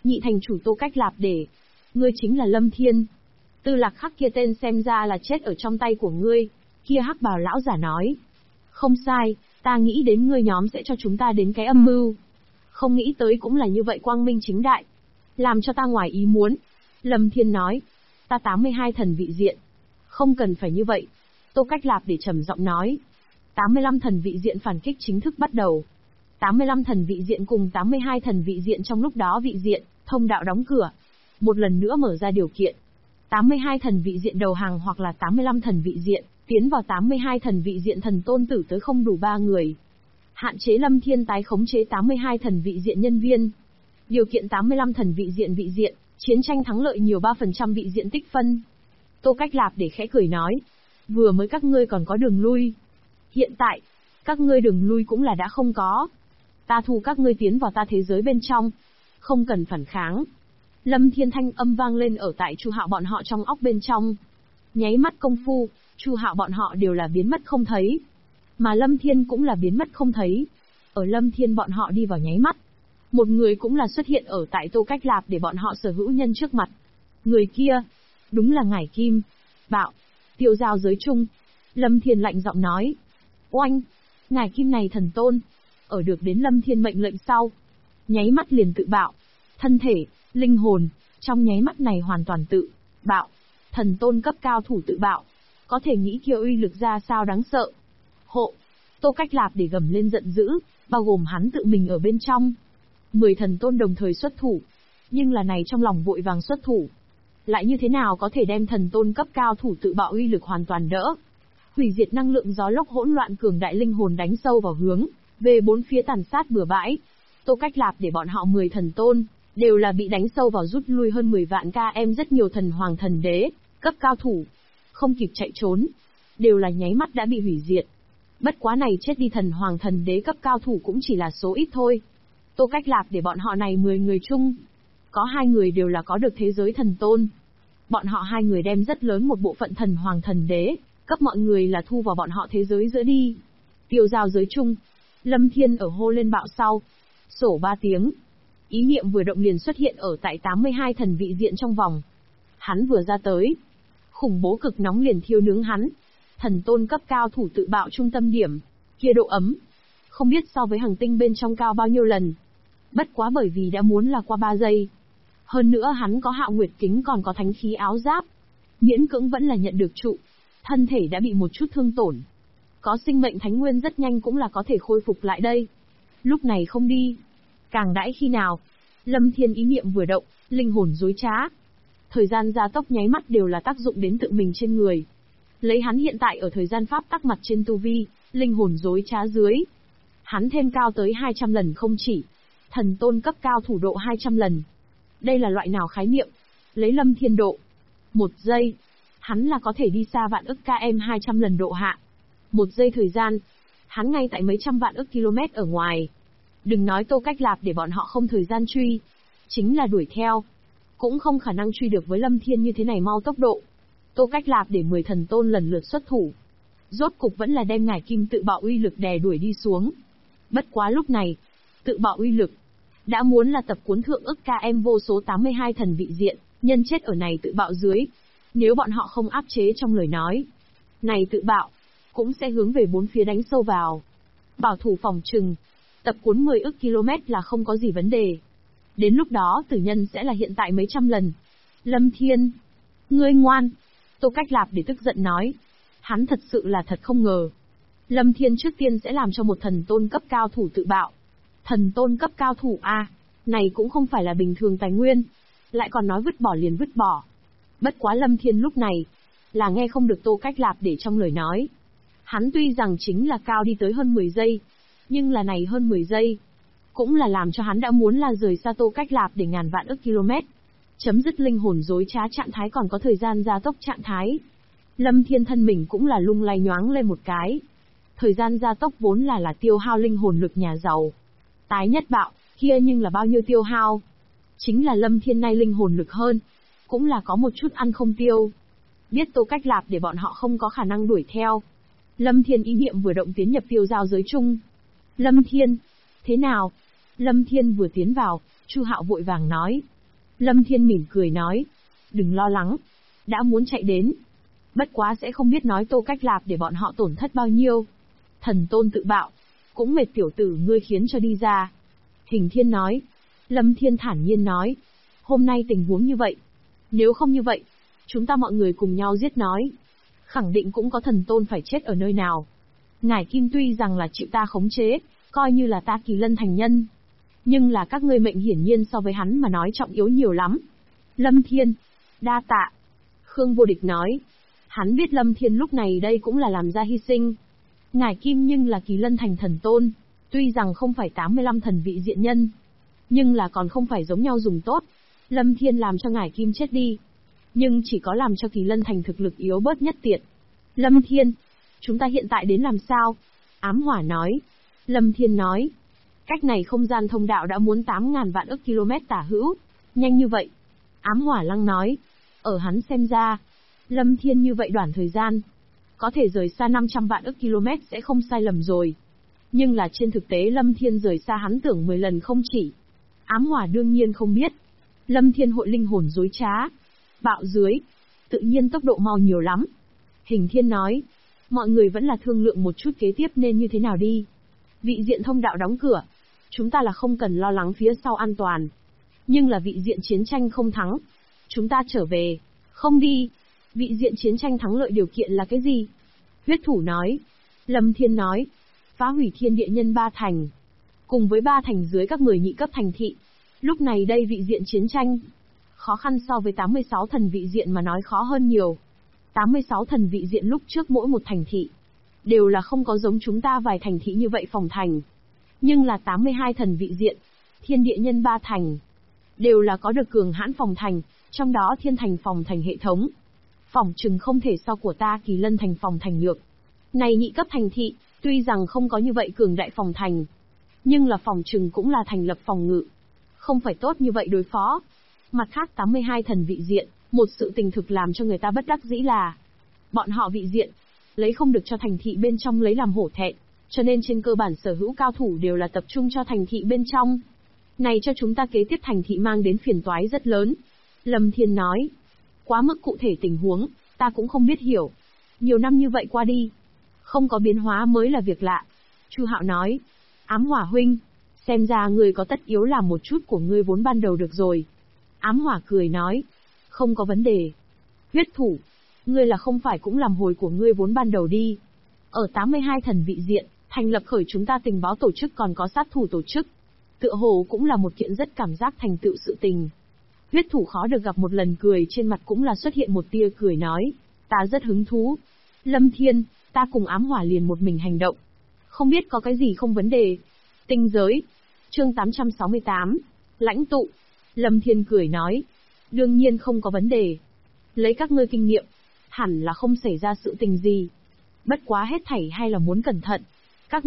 Nhị thành chủ Tô Cách Lạp Để. Ngươi chính là Lâm Thiên. Tư Lạc Khắc kia tên xem ra là chết ở trong tay của ngươi. Kia hắc bào lão giả nói. Không sai, ta nghĩ đến ngươi nhóm sẽ cho chúng ta đến cái âm mưu. Không nghĩ tới cũng là như vậy quang minh chính đại. Làm cho ta ngoài ý muốn. Lâm Thiên nói. Ta 82 thần vị diện. Không cần phải như vậy. Tô Cách Lạp Để trầm giọng nói. 85 thần vị diện phản kích chính thức bắt đầu. 85 thần vị diện cùng 82 thần vị diện trong lúc đó vị diện, thông đạo đóng cửa. Một lần nữa mở ra điều kiện. 82 thần vị diện đầu hàng hoặc là 85 thần vị diện, tiến vào 82 thần vị diện thần tôn tử tới không đủ 3 người. Hạn chế Lâm Thiên tái khống chế 82 thần vị diện nhân viên. Điều kiện 85 thần vị diện, chiến tranh thắng lợi nhiều 3% vị diện tích phân. Tô Cách Lạp Để khẽ cười nói. Vừa mới các ngươi còn có đường lui. Hiện tại, các ngươi đường lui cũng là đã không có. Ta thu các ngươi tiến vào ta thế giới bên trong. Không cần phản kháng. Lâm Thiên thanh âm vang lên ở tại Chu Hạo bọn họ trong óc bên trong. Nháy mắt công phu, Chu Hạo bọn họ đều là biến mất không thấy. Mà Lâm Thiên cũng là biến mất không thấy. Ở Lâm Thiên bọn họ đi vào nháy mắt. Một người cũng là xuất hiện ở tại Tô Cách Lạp để bọn họ sở hữu nhân trước mặt. Người kia, đúng là Ngải Kim. Bạo, tiêu giao giới chung. Lâm Thiên lạnh giọng nói. Oanh, Ngải Kim này thần tôn. Ở được đến Lâm Thiên mệnh lệnh sau. Nháy mắt liền tự bạo. Thân thể, linh hồn, trong nháy mắt này hoàn toàn tự bạo. Thần tôn cấp cao thủ tự bạo. Có thể nghĩ kia uy lực ra sao đáng sợ. Hộ, Tô Cách Lạp để gầm lên giận dữ, bao gồm hắn tự mình ở bên trong. 10 thần tôn đồng thời xuất thủ. Nhưng là này trong lòng vội vàng xuất thủ. Lại như thế nào có thể đem thần tôn cấp cao thủ tự bạo uy lực hoàn toàn đỡ. Hủy diệt năng lượng gió lốc hỗn loạn cường đại linh hồn đánh sâu vào hướng, về bốn phía tàn sát bừa bãi. Tô Cách Lạp để bọn họ 10 thần tôn, đều là bị đánh sâu vào rút lui hơn 10 vạn km rất nhiều thần hoàng thần đế, cấp cao thủ. Không kịp chạy trốn. Đều là nháy mắt đã bị hủy diệt. Bất quá này chết đi thần hoàng thần đế cấp cao thủ cũng chỉ là số ít thôi. Tô Cách Lạp để bọn họ này 10 người chung. Có 2 người đều là có được thế giới thần tôn. Bọn họ 2 người đem rất lớn một bộ phận thần hoàng thần đế, cấp mọi người là thu vào bọn họ thế giới giữa đi. Tiêu giao giới chung. Lâm Thiên ở hô lên bạo sau. Sổ 3 tiếng. Ý niệm vừa động liền xuất hiện ở tại 82 thần vị diện trong vòng. Hắn vừa ra tới. Khủng bố cực nóng liền thiêu nướng hắn. Thần tôn cấp cao thủ tự bạo trung tâm điểm. Kia độ ấm. Không biết so với hành tinh bên trong cao bao nhiêu lần. Bất quá bởi vì đã muốn là qua 3 giây. Hơn nữa hắn có Hạo Nguyệt kính còn có thánh khí áo giáp. Miễn cưỡng vẫn là nhận được trụ. Thân thể đã bị một chút thương tổn. Có sinh mệnh thánh nguyên rất nhanh cũng là có thể khôi phục lại đây. Lúc này không đi. Càng đãi khi nào. Lâm Thiên ý niệm vừa động, linh hồn dối trá. Thời gian gia tốc nháy mắt đều là tác dụng đến tự mình trên người. Lấy hắn hiện tại ở thời gian pháp tắc mặt trên tu vi, linh hồn dối trá dưới. Hắn thêm cao tới 200 lần không chỉ. Thần tôn cấp cao thủ độ 200 lần. Đây là loại nào khái niệm? Lấy Lâm Thiên độ. 1 giây. Hắn là có thể đi xa vạn ức km 200 lần độ hạ. 1 giây thời gian. Hắn ngay tại mấy trăm vạn ức km ở ngoài. Đừng nói Tô Cách Lạp để bọn họ không thời gian truy. Chính là đuổi theo. Cũng không khả năng truy được với Lâm Thiên như thế này mau tốc độ. Tô Cách Lạp để 10 thần tôn lần lượt xuất thủ. Rốt cục vẫn là đem Ngải Kim tự bạo uy lực đè đuổi đi xuống. Bất quá lúc này, tự bạo uy lực đã muốn là tập cuốn thượng ức km vô số 82 thần vị diện, nhân chết ở này tự bạo dưới. Nếu bọn họ không áp chế trong lời nói, này tự bạo cũng sẽ hướng về bốn phía đánh sâu vào. Bảo thủ phòng trừng, tập cuốn 10 ức km là không có gì vấn đề. Đến lúc đó tử nhân sẽ là hiện tại mấy trăm lần. Lâm Thiên, ngươi ngoan. Tô Cách Lạp để tức giận nói. Hắn thật sự là thật không ngờ. Lâm Thiên trước tiên sẽ làm cho một thần tôn cấp cao thủ tự bạo. Thần tôn cấp cao thủ A, này cũng không phải là bình thường tài nguyên. Lại còn nói vứt bỏ liền vứt bỏ. Bất quá Lâm Thiên lúc này, là nghe không được Tô Cách Lạp để trong lời nói. Hắn tuy rằng chính là cao đi tới hơn 10 giây, nhưng là này hơn 10 giây, cũng là làm cho hắn đã muốn là rời xa Tô Cách Lạp để ngàn vạn ức km. Chấm dứt linh hồn dối trá trạng thái còn có thời gian gia tốc trạng thái. Lâm Thiên thân mình cũng là lung lay nhoáng lên một cái. Thời gian gia tốc vốn là tiêu hao linh hồn lực nhà giàu. Tái nhất bạo, kia nhưng là bao nhiêu tiêu hao. Chính là Lâm Thiên nay linh hồn lực hơn, cũng là có một chút ăn không tiêu. Biết Tô Cách Lạp để bọn họ không có khả năng đuổi theo. Lâm Thiên ý niệm vừa động tiến nhập tiêu giao giới chung. Lâm Thiên, thế nào? Lâm Thiên vừa tiến vào, Chu Hạo vội vàng nói. Lâm Thiên mỉm cười nói. Đừng lo lắng. Đã muốn chạy đến. Bất quá sẽ không biết nói Tô Cách Lạp để bọn họ tổn thất bao nhiêu. Thần tôn tự bạo. Cũng mệt tiểu tử ngươi khiến cho đi ra. Hình Thiên nói. Lâm Thiên thản nhiên nói. Hôm nay tình huống như vậy. Nếu không như vậy, chúng ta mọi người cùng nhau giết nói. Khẳng định cũng có thần tôn phải chết ở nơi nào. Ngải Kim tuy rằng là chịu ta khống chế, coi như là ta Kỳ Lân thành nhân. Nhưng là các ngươi mệnh hiển nhiên so với hắn mà nói trọng yếu nhiều lắm. Lâm Thiên. Đa tạ. Khương Vô Địch nói. Hắn biết Lâm Thiên lúc này đây cũng là làm ra hy sinh. Ngải Kim nhưng là Kỳ Lân thành thần tôn. Tuy rằng không phải 85 thần vị diện nhân, nhưng là còn không phải giống nhau dùng tốt. Lâm Thiên làm cho Ngải Kim chết đi, nhưng chỉ có làm cho Kỳ Lân thành thực lực yếu bớt nhất tiện. Lâm Thiên, chúng ta hiện tại đến làm sao? Ám Hỏa nói. Lâm Thiên nói. Cách này không gian thông đạo đã muốn 8.000 vạn ức km tả hữu. Nhanh như vậy. Ám Hỏa Lăng nói. Ở hắn xem ra, Lâm Thiên như vậy đoạn thời gian, có thể rời xa 500 vạn ức km sẽ không sai lầm rồi. Nhưng là trên thực tế Lâm Thiên rời xa hắn tưởng 10 lần không chỉ. Ám Hỏa đương nhiên không biết. Lâm Thiên hội linh hồn dối trá. Bạo dưới. Tự nhiên tốc độ mau nhiều lắm. Hình Thiên nói. Mọi người vẫn là thương lượng một chút kế tiếp nên như thế nào đi. Vị diện thông đạo đóng cửa. Chúng ta là không cần lo lắng phía sau an toàn. Nhưng là vị diện chiến tranh không thắng. Chúng ta trở về. Không đi. Vị diện chiến tranh thắng lợi điều kiện là cái gì? Huyết Thủ nói. Lâm Thiên nói. Phá hủy thiên địa nhân 3 thành. Cùng với 3 thành dưới các người nhị cấp thành thị. Lúc này đây vị diện chiến tranh. Khó khăn so với 86 thần vị diện mà nói khó hơn nhiều. 86 thần vị diện lúc trước mỗi một thành thị đều là không có giống chúng ta vài thành thị như vậy phòng thành. Nhưng là 82 thần vị diện, thiên địa nhân 3 thành, đều là có được cường hãn phòng thành, trong đó thiên thành phòng thành hệ thống. Phòng trừng không thể so của ta Kỳ Lân thành phòng thành nhược. Này nhị cấp thành thị, tuy rằng không có như vậy cường đại phòng thành, nhưng là phòng trừng cũng là thành lập phòng ngự. Không phải tốt như vậy đối phó. Mặt khác 82 thần vị diện, một sự tình thực làm cho người ta bất đắc dĩ là bọn họ vị diện, lấy không được cho thành thị bên trong lấy làm hổ thẹn, cho nên trên cơ bản sở hữu cao thủ đều là tập trung cho thành thị bên trong. Này cho chúng ta kế tiếp thành thị mang đến phiền toái rất lớn. Lâm Thiên nói. Quá mức cụ thể tình huống, ta cũng không biết hiểu. Nhiều năm như vậy qua đi, không có biến hóa mới là việc lạ. Chu Hạo nói. Ám Hỏa huynh, xem ra ngươi có tất yếu làm một chút của ngươi vốn ban đầu được rồi. Ám Hỏa cười nói. Không có vấn đề. Huyết Thủ, ngươi là không phải cũng làm hồi của ngươi vốn ban đầu đi. Ở 82 thần vị diện, thành lập khởi chúng ta tình báo tổ chức còn có sát thủ tổ chức. Tựa hồ cũng là một kiện rất cảm giác thành tựu sự tình. Huyết Thủ khó được gặp một lần cười trên mặt cũng là xuất hiện một tia cười nói. Ta rất hứng thú. Lâm Thiên, ta cùng Ám Hỏa liền một mình hành động. Không biết có cái gì không vấn đề. Tinh giới. Chương 868. Lãnh tụ. Lâm Thiên cười nói. Đương nhiên không có vấn đề. Lấy các ngươi kinh nghiệm, hẳn là không xảy ra sự tình gì. Bất quá hết thảy hay là muốn cẩn thận. Các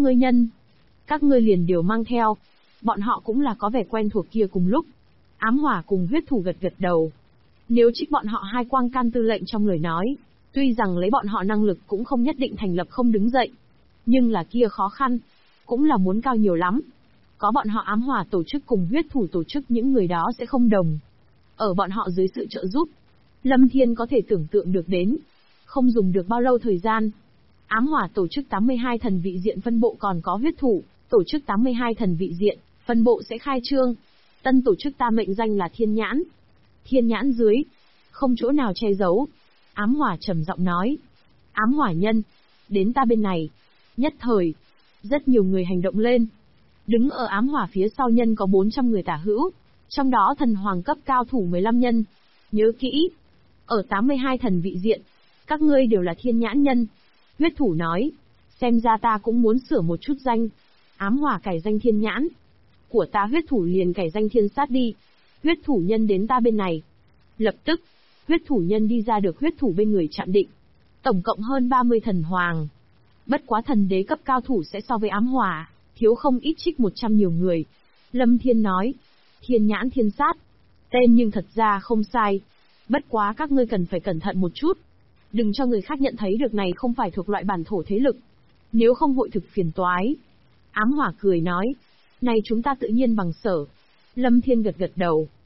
ngươi liền đều mang theo. Bọn họ cũng là có vẻ quen thuộc kia cùng lúc. Ám Hỏa cùng Huyết Thủ gật gật đầu. Nếu trích bọn họ hai quang can tư lệnh trong lời nói, tuy rằng lấy bọn họ năng lực cũng không nhất định thành lập không đứng dậy. Nhưng là kia khó khăn, cũng là muốn cao nhiều lắm. Có bọn họ Ám Hỏa tổ chức cùng Huyết Thủ tổ chức những người đó sẽ không đồng. Ở bọn họ dưới sự trợ giúp, Lâm Thiên có thể tưởng tượng được đến. Không dùng được bao lâu thời gian. Ám Hỏa tổ chức 82 thần vị diện phân bộ còn có Huyết Thủ, tổ chức 82 thần vị diện, phân bộ sẽ khai trương. Tân tổ chức ta mệnh danh là Thiên Nhãn. Thiên Nhãn dưới, không chỗ nào che giấu. Ám Hỏa trầm giọng nói. Ám Hỏa nhân, đến ta bên này. Nhất thời, rất nhiều người hành động lên. Đứng ở Ám Hỏa phía sau nhân có 400 người tả hữu, trong đó thần hoàng cấp cao thủ 15 nhân. Nhớ kỹ, ở 82 thần vị diện, các ngươi đều là Thiên Nhãn nhân. Huyết Thủ nói, xem ra ta cũng muốn sửa một chút danh. Ám Hỏa cải danh Thiên Nhãn. Của ta Huyết Thủ liền cải danh Thiên Sát đi. Huyết Thủ nhân đến ta bên này. Lập tức, Huyết Thủ nhân đi ra được Huyết Thủ bên người chạm định. Tổng cộng hơn 30 thần hoàng. Bất quá thần đế cấp cao thủ sẽ so với Ám Hỏa, thiếu không ít trích 100 nhiều người. Lâm Thiên nói, Thiên Nhãn Thiên Sát. Tên nhưng thật ra không sai. Bất quá các ngươi cần phải cẩn thận một chút. Đừng cho người khác nhận thấy được này không phải thuộc loại bản thổ thế lực. Nếu không hội thực phiền toái. Ám Hỏa cười nói, này chúng ta tự nhiên bằng sở. Lâm Thiên gật gật đầu.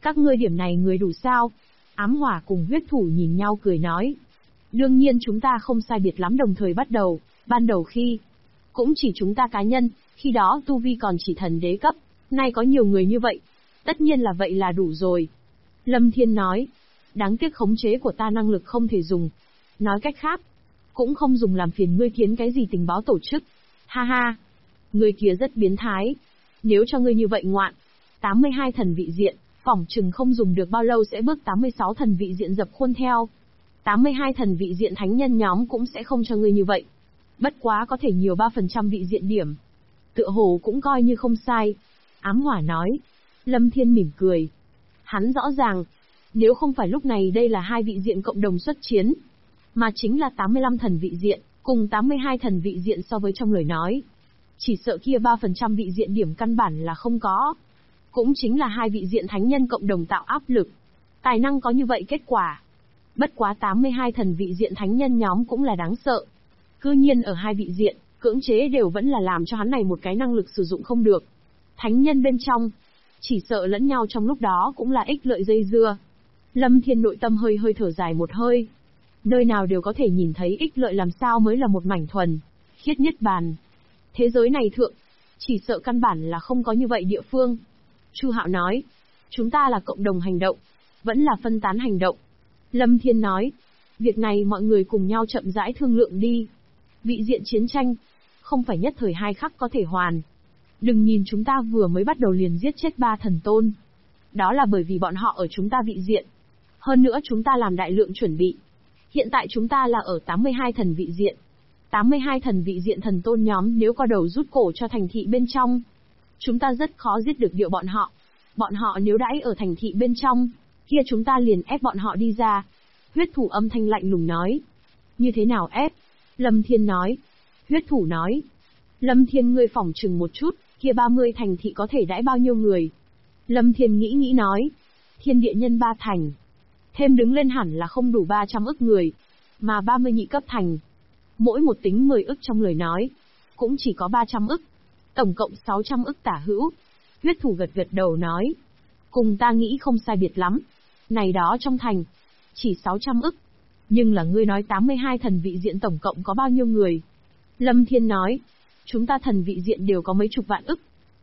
Các ngươi điểm này người đủ sao? Ám hỏa cùng huyết thủ nhìn nhau cười nói. Đương nhiên chúng ta không sai biệt lắm đồng thời bắt đầu, ban đầu khi cũng chỉ chúng ta cá nhân, khi đó tu vi còn chỉ thần đế cấp, nay có nhiều người như vậy. Tất nhiên là vậy là đủ rồi. Lâm Thiên nói, đáng tiếc khống chế của ta năng lực không thể dùng. Nói cách khác, cũng không dùng làm phiền ngươi kiến cái gì tình báo tổ chức. Ha ha, ngươi kia rất biến thái. Nếu cho ngươi như vậy ngoạn, 82 thần vị diện, phỏng chừng không dùng được bao lâu sẽ bước 86 thần vị diện dập khuôn theo. 82 thần vị diện thánh nhân nhóm cũng sẽ không cho ngươi như vậy. Bất quá có thể nhiều 3% vị diện điểm. Tựa hồ cũng coi như không sai. Ám hỏa nói. Lâm Thiên mỉm cười. Hắn rõ ràng, nếu không phải lúc này đây là hai vị diện cộng đồng xuất chiến, mà chính là 85 thần vị diện, cùng 82 thần vị diện so với trong lời nói. Chỉ sợ kia 3% vị diện điểm căn bản là không có. Cũng chính là hai vị diện thánh nhân cộng đồng tạo áp lực. Tài năng có như vậy kết quả. Bất quá 82 thần vị diện thánh nhân nhóm cũng là đáng sợ. Cư nhiên ở hai vị diện, cưỡng chế đều vẫn là làm cho hắn này một cái năng lực sử dụng không được. Thánh nhân bên trong, chỉ sợ lẫn nhau trong lúc đó cũng là ích lợi dây dưa. Lâm Thiên nội tâm hơi hơi thở dài một hơi. Nơi nào đều có thể nhìn thấy ích lợi làm sao mới là một mảnh thuần, khiết nhất bàn. Thế giới này thượng, chỉ sợ căn bản là không có như vậy địa phương. Chu Hạo nói, chúng ta là cộng đồng hành động, vẫn là phân tán hành động. Lâm Thiên nói, việc này mọi người cùng nhau chậm rãi thương lượng đi. Vị diện chiến tranh, không phải nhất thời hai khắc có thể hoàn. Đừng nhìn chúng ta vừa mới bắt đầu liền giết chết 3 thần tôn. Đó là bởi vì bọn họ ở chúng ta vị diện. Hơn nữa chúng ta làm đại lượng chuẩn bị. Hiện tại chúng ta là ở 82 thần vị diện. 82 thần vị diện thần tôn nhóm nếu có đầu rút cổ cho thành thị bên trong, chúng ta rất khó giết được điệu bọn họ. Bọn họ nếu đãi ở thành thị bên trong, kia chúng ta liền ép bọn họ đi ra. Huyết thủ âm thanh lạnh lùng nói. Như thế nào ép? Lâm Thiên nói. Huyết thủ nói. Lâm Thiên ngươi phỏng chừng một chút, kia 30 thành thị có thể đãi bao nhiêu người? Lâm Thiên nghĩ nói. Thiên địa nhân 3 thành. Thêm đứng lên hẳn là không đủ 300 ức người. Mà 30 nhị cấp thành. Mỗi một tính 10 ức trong lời nói. Cũng chỉ có 300 ức. Tổng cộng 600 ức tả hữu. Huyết thủ gật gật đầu nói. Cùng ta nghĩ không sai biệt lắm. Này đó trong thành. Chỉ 600 ức. Nhưng là ngươi nói 82 thần vị diện tổng cộng có bao nhiêu người? Lâm Thiên nói. Chúng ta thần vị diện đều có mấy chục vạn ức.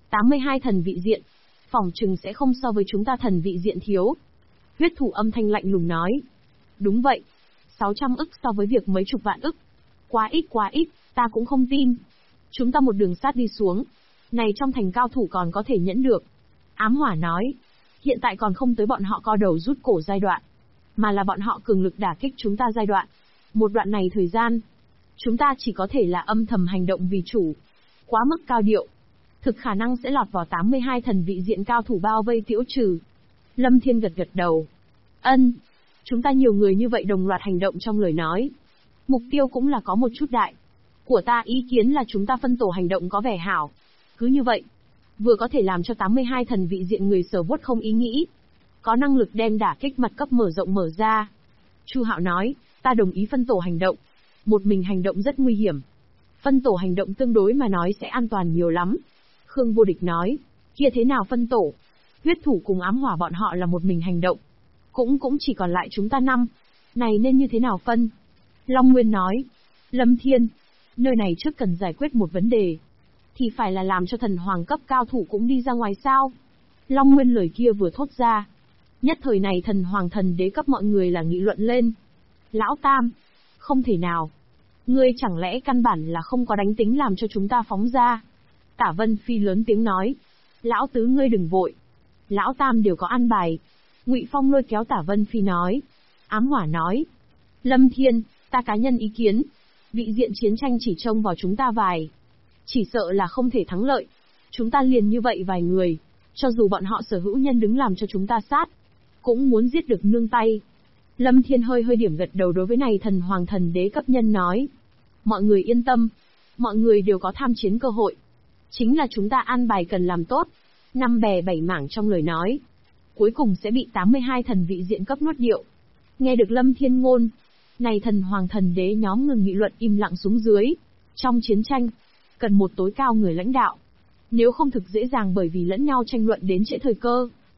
82 thần vị diện. Phỏng chừng sẽ không so với chúng ta thần vị diện thiếu. Huyết thủ âm thanh lạnh lùng nói. Đúng vậy. 600 ức so với việc mấy chục vạn ức. Quá ít, ta cũng không tin. Chúng ta một đường sát đi xuống. Này trong thành cao thủ còn có thể nhẫn được. Ám hỏa nói. Hiện tại còn không tới bọn họ co đầu rút cổ giai đoạn. Mà là bọn họ cường lực đả kích chúng ta giai đoạn. Một đoạn này thời gian, chúng ta chỉ có thể là âm thầm hành động vì chủ. Quá mức cao điệu. Thực khả năng sẽ lọt vào 82 thần vị diện cao thủ bao vây tiễu trừ. Lâm Thiên gật gật đầu. Ân. Chúng ta nhiều người như vậy đồng loạt hành động trong lời nói. Mục tiêu cũng là có một chút đại. Của ta ý kiến là chúng ta phân tổ hành động có vẻ hảo. Cứ như vậy, vừa có thể làm cho 82 thần vị diện người sở vuốt không ý nghĩ. Có năng lực đem đả kích mặt cấp mở rộng mở ra. Chu Hạo nói, ta đồng ý phân tổ hành động. Một mình hành động rất nguy hiểm. Phân tổ hành động tương đối mà nói sẽ an toàn nhiều lắm. Khương Vô Địch nói, kia thế nào phân tổ? Huyết thủ cùng ám hỏa bọn họ là một mình hành động. Cũng chỉ còn lại chúng ta 5. Này nên như thế nào phân? Long Nguyên nói, Lâm Thiên, nơi này trước cần giải quyết một vấn đề. Thì phải là làm cho thần hoàng cấp cao thủ cũng đi ra ngoài sao? Long Nguyên lời kia vừa thốt ra. Nhất thời này thần hoàng thần đế cấp mọi người là nghị luận lên. Lão Tam, không thể nào. Ngươi chẳng lẽ căn bản là không có đánh tính làm cho chúng ta phóng ra? Tả Vân Phi lớn tiếng nói. Lão Tứ ngươi đừng vội. Lão Tam đều có an bài. Ngụy Phong lôi kéo Tả Vân Phi nói. Ám hỏa nói. Lâm Thiên, ta cá nhân ý kiến. Vị diện chiến tranh chỉ trông vào chúng ta vài. Chỉ sợ là không thể thắng lợi. Chúng ta liền như vậy vài người. Cho dù bọn họ sở hữu nhân đứng làm cho chúng ta sát. Cũng muốn giết được nương tay. Lâm Thiên hơi hơi điểm gật đầu đối với này thần hoàng thần đế cấp nhân nói. Mọi người yên tâm. Mọi người đều có tham chiến cơ hội. Chính là chúng ta an bài cần làm tốt. 5 bè 7 mảng trong lời nói. Cuối cùng sẽ bị 82 thần vị diện cấp nuốt điệu. Nghe được Lâm Thiên ngôn. Này thần hoàng thần đế nhóm ngừng nghị luận im lặng xuống dưới. Trong chiến tranh, cần một tối cao người lãnh đạo. Nếu không thực dễ dàng bởi vì lẫn nhau tranh luận đến trễ thời cơ.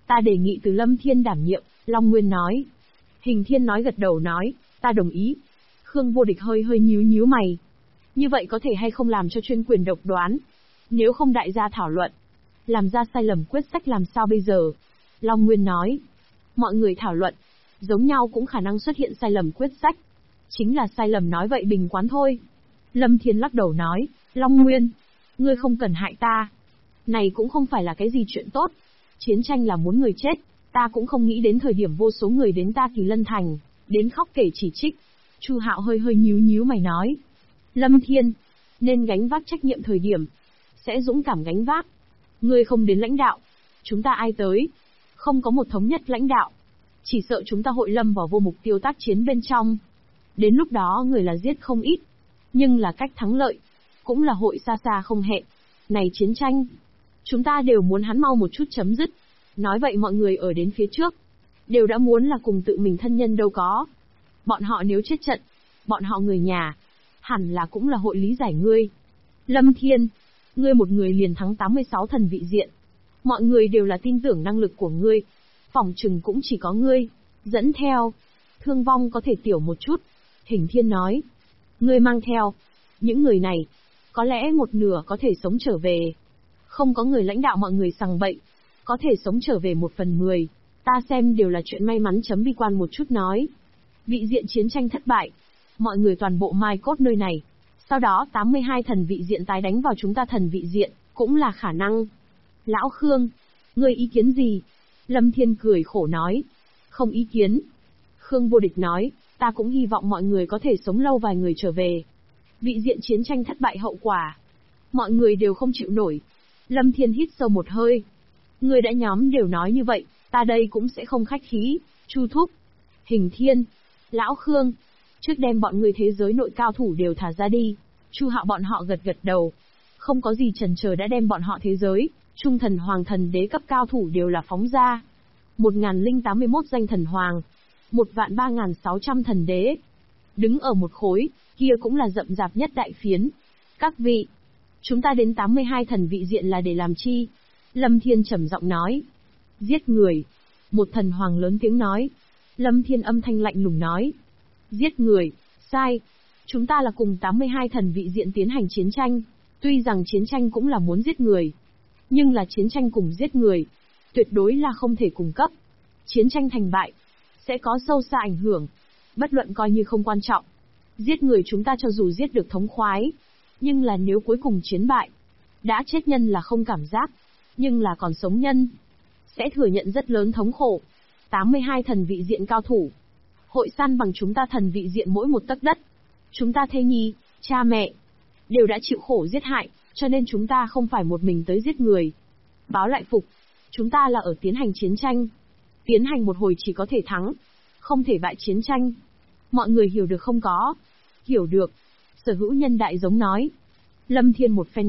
Ta đề nghị từ Lâm Thiên đảm nhiệm, Long Nguyên nói. Hình Thiên nói gật đầu nói, ta đồng ý. Khương Vô Địch hơi hơi nhíu mày. Như vậy có thể hay không làm cho chuyên quyền độc đoán? Nếu không đại gia thảo luận, làm ra sai lầm quyết sách làm sao bây giờ? Long Nguyên nói. Mọi người thảo luận, giống nhau cũng khả năng xuất hiện sai lầm quyết sách. Chính là sai lầm nói vậy bình quán thôi. Lâm Thiên lắc đầu nói, Long Nguyên, ngươi không cần hại ta. Này cũng không phải là cái gì chuyện tốt. Chiến tranh là muốn người chết, ta cũng không nghĩ đến thời điểm vô số người đến ta Kỳ Lân Thành, đến khóc kể chỉ trích. Chu Hạo hơi hơi nhíu mày nói. Lâm Thiên, nên gánh vác trách nhiệm thời điểm, sẽ dũng cảm gánh vác. Ngươi không đến lãnh đạo, chúng ta ai tới? Không có một thống nhất lãnh đạo. Chỉ sợ chúng ta hội lâm vào vô mục tiêu tác chiến bên trong. Đến lúc đó người là giết không ít, nhưng là cách thắng lợi, cũng là hội xa xa không hẹn. Này chiến tranh, chúng ta đều muốn hắn mau một chút chấm dứt. Nói vậy mọi người ở đến phía trước, đều đã muốn là cùng tự mình thân nhân đâu có. Bọn họ nếu chết trận, bọn họ người nhà, hẳn là cũng là hội lý giải ngươi. Lâm Thiên, ngươi một người liền thắng 86 thần vị diện. Mọi người đều là tin tưởng năng lực của ngươi. Phỏng chừng cũng chỉ có ngươi dẫn theo. Thương vong có thể tiểu một chút. Hình Thiên nói. Ngươi mang theo những người này, có lẽ một nửa có thể sống trở về. Không có người lãnh đạo mọi người sằng bậy, có thể sống trở về 1/10. Ta xem đều là chuyện may mắn. Vi quan một chút nói. Vị diện chiến tranh thất bại, mọi người toàn bộ mai cốt nơi này. Sau đó 82 thần vị diện tái đánh vào chúng ta thần vị diện, cũng là khả năng. Lão Khương, ngươi ý kiến gì? Lâm Thiên cười khổ nói. Không ý kiến. Khương Vô Địch nói, ta cũng hy vọng mọi người có thể sống lâu vài người trở về. Vị diện chiến tranh thất bại hậu quả, mọi người đều không chịu nổi. Lâm Thiên hít sâu một hơi. Người đã nhóm đều nói như vậy, ta đây cũng sẽ không khách khí. Chu Thúc, Hình Thiên, Lão Khương, trước đem bọn người thế giới nội cao thủ đều thả ra đi. Chu Hạo bọn họ gật gật đầu. Không có gì chần chờ đã đem bọn họ thế giới, trung thần hoàng thần đế cấp cao thủ đều là phóng ra. 1081 danh thần hoàng, 13600 thần đế. Đứng ở một khối, kia cũng là rậm rạp nhất đại phiến. Các vị, chúng ta đến 82 thần vị diện là để làm chi? Lâm Thiên trầm giọng nói. Giết người. Một thần hoàng lớn tiếng nói. Lâm Thiên âm thanh lạnh lùng nói. Giết người, sai. Chúng ta là cùng 82 thần vị diện tiến hành chiến tranh. Tuy rằng chiến tranh cũng là muốn giết người, nhưng là chiến tranh cùng giết người, tuyệt đối là không thể cùng cấp. Chiến tranh thành bại, sẽ có sâu xa ảnh hưởng. Bất luận coi như không quan trọng. Giết người chúng ta cho dù giết được thống khoái, nhưng là nếu cuối cùng chiến bại, đã chết nhân là không cảm giác, nhưng là còn sống nhân, sẽ thừa nhận rất lớn thống khổ. 82 thần vị diện cao thủ, hội săn bằng chúng ta thần vị diện mỗi một tấc đất. Chúng ta thê nhi, cha mẹ, đều đã chịu khổ giết hại, cho nên chúng ta không phải một mình tới giết người. Báo lại phục, chúng ta là ở tiến hành chiến tranh. Tiến hành một hồi chỉ có thể thắng, không thể bại chiến tranh. Mọi người hiểu được không có? Hiểu được. Sở hữu nhân đại giống nói. Lâm Thiên một phen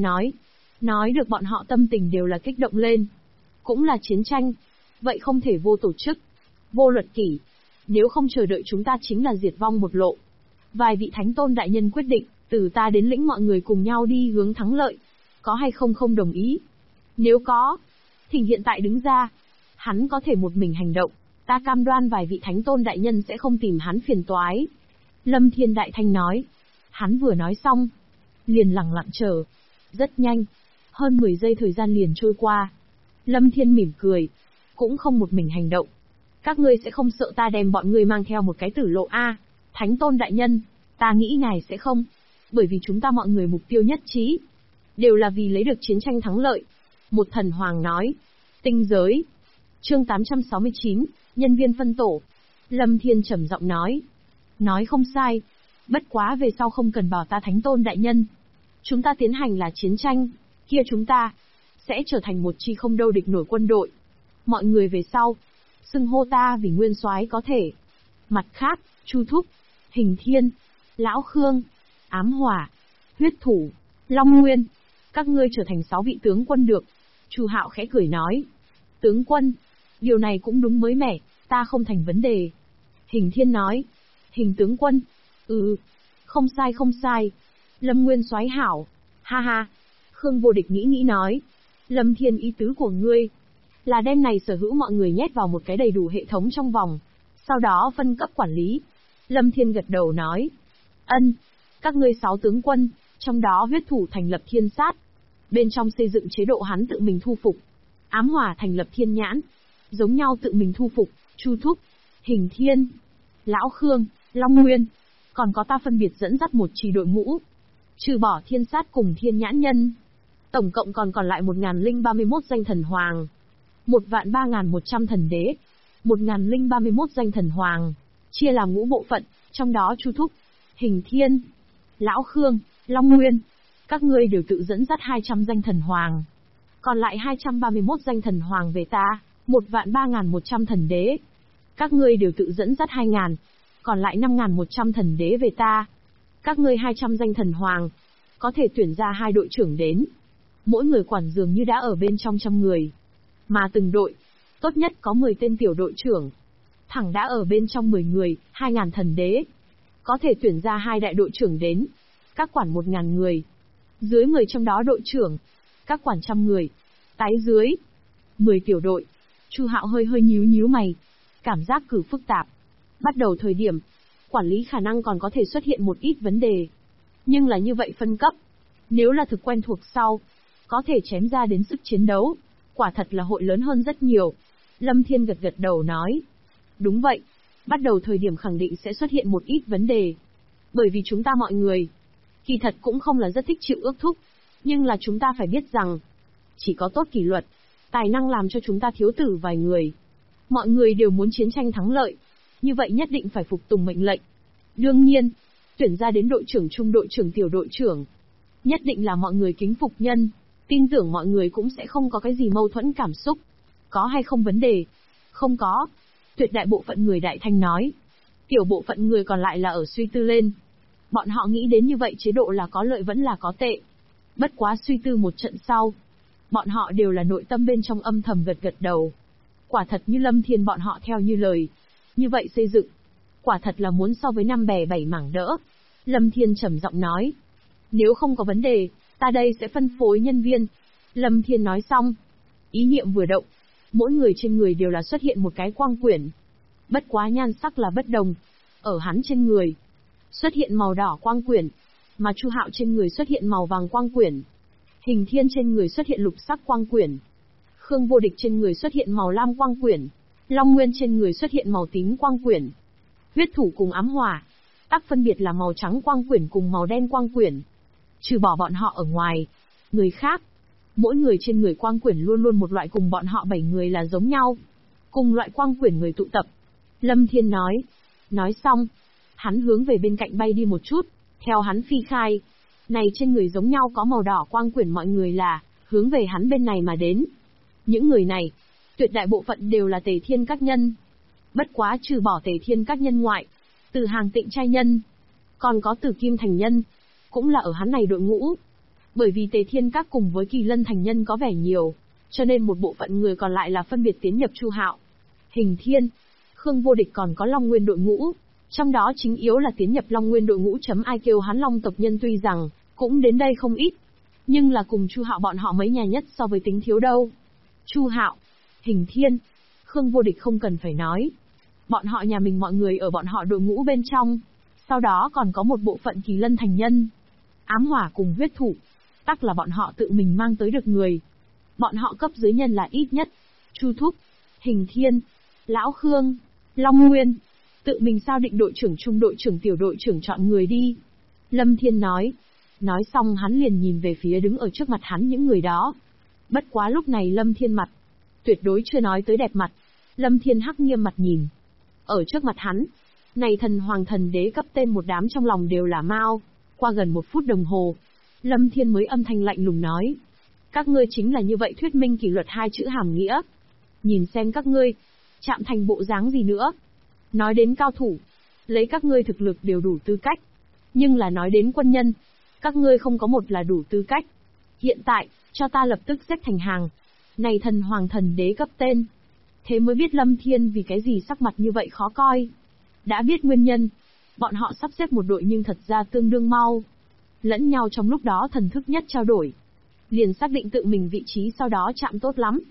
nói được bọn họ tâm tình đều là kích động lên. Cũng là chiến tranh, vậy không thể vô tổ chức, vô luật kỷ. Nếu không chờ đợi chúng ta chính là diệt vong một lộ. Vài vị thánh tôn đại nhân quyết định, từ ta đến lĩnh mọi người cùng nhau đi hướng thắng lợi. Có hay không không đồng ý? Nếu có, Thỉnh hiện tại đứng ra. Hắn có thể một mình hành động, ta cam đoan vài vị thánh tôn đại nhân sẽ không tìm hắn phiền toái. Lâm Thiên đại thanh nói. Hắn vừa nói xong, liền lặng lặng chờ. Rất nhanh, hơn 10 giây thời gian liền trôi qua. Lâm Thiên mỉm cười, cũng không một mình hành động. Các ngươi sẽ không sợ ta đem bọn ngươi mang theo một cái tử lộ a? Thánh tôn đại nhân, ta nghĩ ngài sẽ không, bởi vì chúng ta mọi người mục tiêu nhất trí, đều là vì lấy được chiến tranh thắng lợi. Một thần hoàng nói. Tinh giới. Chương 869, nhân viên phân tổ. Lâm Thiên trầm giọng nói. Nói không sai. Bất quá về sau không cần bảo ta thánh tôn đại nhân. Chúng ta tiến hành là chiến tranh, kia chúng ta sẽ trở thành một chi không đâu địch nổi quân đội. Mọi người về sau xưng hô ta vì nguyên soái có thể. Mặt khác, Chu Thúc, Hình Thiên, Lão Khương, Ám Hỏa, Huyết Thủ, Long Nguyên, các ngươi trở thành 6 vị tướng quân được. Chu Hạo khẽ cười nói. Tướng quân, điều này cũng đúng mới mẻ, ta không thành vấn đề. Hình Thiên nói. Hình tướng quân. Không sai không sai. Lâm Nguyên soái hảo. Ha ha. Khương Vô Địch nghĩ nói. Lâm Thiên ý tứ của ngươi là đem này sở hữu mọi người nhét vào một cái đầy đủ hệ thống trong vòng, sau đó phân cấp quản lý. Lâm Thiên gật đầu nói, các ngươi 6 tướng quân, trong đó huyết thủ thành lập thiên sát. Bên trong xây dựng chế độ hắn tự mình thu phục. Ám hỏa thành lập thiên nhãn. Giống nhau tự mình thu phục, Chu Thúc, Hình Thiên, Lão Khương, Long Nguyên. Còn có ta phân biệt dẫn dắt một chi đội ngũ. Trừ bỏ thiên sát cùng thiên nhãn nhân. Tổng cộng còn lại 1031 danh thần hoàng. 13100 thần đế. 1031 danh thần hoàng. Chia làm ngũ bộ phận, trong đó Chu Thúc, Hình Thiên, Lão Khương, Long Nguyên. Các ngươi đều tự dẫn dắt 200 danh thần hoàng. Còn lại 231 danh thần hoàng về ta, 13100 thần đế. Các ngươi đều tự dẫn dắt 2000. Còn lại 5100 thần đế về ta. Các ngươi 200 danh thần hoàng. Có thể tuyển ra 2 đội trưởng đến. Mỗi người quản dường như đã ở bên trong 100 người. Mà từng đội, tốt nhất có 10 tên tiểu đội trưởng. Thẳng đã ở bên trong 10 người, 2000 thần đế. Có thể tuyển ra 2 đại đội trưởng đến. Các quản 1000 người. Dưới 10 trong đó đội trưởng. Các quản 100 người. Tái dưới 10 tiểu đội. Chu Hạo hơi nhíu mày. Cảm giác cử phức tạp. Bắt đầu thời điểm, quản lý khả năng còn có thể xuất hiện một ít vấn đề. Nhưng là như vậy phân cấp. Nếu là thực quen thuộc sau, có thể chém ra đến sức chiến đấu. Quả thật là hội lớn hơn rất nhiều. Lâm Thiên gật đầu nói. Đúng vậy. Bắt đầu thời điểm khẳng định sẽ xuất hiện một ít vấn đề. Bởi vì chúng ta mọi người, kỳ thật cũng không là rất thích chịu ước thúc. Nhưng là chúng ta phải biết rằng, chỉ có tốt kỷ luật, tài năng làm cho chúng ta thiếu tử vài người. Mọi người đều muốn chiến tranh thắng lợi. Như vậy nhất định phải phục tùng mệnh lệnh. Đương nhiên, tuyển ra đến đội trưởng, trung đội trưởng, tiểu đội trưởng. Nhất định là mọi người kính phục nhân. Tin tưởng mọi người cũng sẽ không có cái gì mâu thuẫn cảm xúc. Có hay không vấn đề? Không có. Tuyệt đại bộ phận người đại thanh nói. Tiểu bộ phận người còn lại là ở suy tư lên. Bọn họ nghĩ đến như vậy chế độ là có lợi vẫn là có tệ. Bất quá suy tư một trận sau. Bọn họ đều là nội tâm bên trong âm thầm gật đầu. Quả thật như Lâm Thiên bọn họ theo như lời. Như vậy xây dựng. Quả thật là muốn so với 5 bè 7 mảng đỡ. Lâm Thiên trầm giọng nói. Nếu không có vấn đề, ta đây sẽ phân phối nhân viên. Lâm Thiên nói xong. Ý niệm vừa động. Mỗi người trên người đều là xuất hiện một cái quang quyển. Bất quá nhan sắc là bất đồng. Ở hắn trên người xuất hiện màu đỏ quang quyển. Mà Chu Hạo trên người xuất hiện màu vàng quang quyển. Hình Thiên trên người xuất hiện lục sắc quang quyển. Khương Vô Địch trên người xuất hiện màu lam quang quyển. Long Nguyên trên người xuất hiện màu tím quang quyển. Huyết thủ cùng ám hỏa, tắc phân biệt là màu trắng quang quyển cùng màu đen quang quyển. Trừ bỏ bọn họ ở ngoài, người khác, mỗi người trên người quang quyển luôn luôn một loại cùng bọn họ 7 người là giống nhau. Cùng loại quang quyển người tụ tập. Lâm Thiên nói. Nói xong, hắn hướng về bên cạnh bay đi một chút, theo hắn phi khai. Này trên người giống nhau có màu đỏ quang quyển mọi người là, hướng về hắn bên này mà đến. Những người này, tuyệt đại bộ phận đều là Tề Thiên các nhân. Bất quá trừ bỏ Tề Thiên các nhân ngoại, Từ Hàng Tịnh trai nhân, còn có Từ Kim thành nhân, cũng là ở hắn này đội ngũ. Bởi vì Tề Thiên các cùng với Kỳ Lân thành nhân có vẻ nhiều, cho nên một bộ phận người còn lại là phân biệt tiến nhập Chu Hạo, Hình Thiên, Khương Vô Địch còn có Long Nguyên đội ngũ. Trong đó chính yếu là tiến nhập Long Nguyên đội ngũ. Ai kêu hắn Long tộc nhân tuy rằng cũng đến đây không ít, nhưng là cùng Chu Hạo bọn họ mấy nhà nhất so với tính thiếu đâu. Chu Hạo, Hình Thiên, Khương Vô Địch không cần phải nói. Bọn họ nhà mình mọi người ở bọn họ đội ngũ bên trong. Sau đó còn có một bộ phận Kỳ Lân thành nhân. Ám hỏa cùng huyết thủ, tắc là bọn họ tự mình mang tới được người. Bọn họ cấp dưới nhân là ít nhất Chu Thúc, Hình Thiên, Lão Khương, Long Nguyên. Tự mình sao định đội trưởng, trung đội trưởng, tiểu đội trưởng chọn người đi. Lâm Thiên nói. Nói xong hắn liền nhìn về phía đứng ở trước mặt hắn những người đó. Bất quá lúc này Lâm Thiên mặt tuyệt đối chưa nói tới đẹp mặt. Lâm Thiên hắc nghiêm mặt nhìn. Ở trước mặt hắn, này thần hoàng thần đế cấp tên một đám trong lòng đều là mau. Qua gần 1 phút đồng hồ, Lâm Thiên mới âm thanh lạnh lùng nói. Các ngươi chính là như vậy thuyết minh kỷ luật 2 chữ hàm nghĩa. Nhìn xem các ngươi, chạm thành bộ dáng gì nữa. Nói đến cao thủ, lấy các ngươi thực lực đều đủ tư cách. Nhưng là nói đến quân nhân, các ngươi không có một là đủ tư cách. Hiện tại, cho ta lập tức xếp thành hàng. Này thần hoàng thần đế cấp tên. Thế mới biết Lâm Thiên vì cái gì sắc mặt như vậy khó coi. Đã biết nguyên nhân, bọn họ sắp xếp một đội nhưng thật ra tương đương mau. Lẫn nhau trong lúc đó thần thức nhất trao đổi. Liền xác định tự mình vị trí sau đó chạm tốt lắm.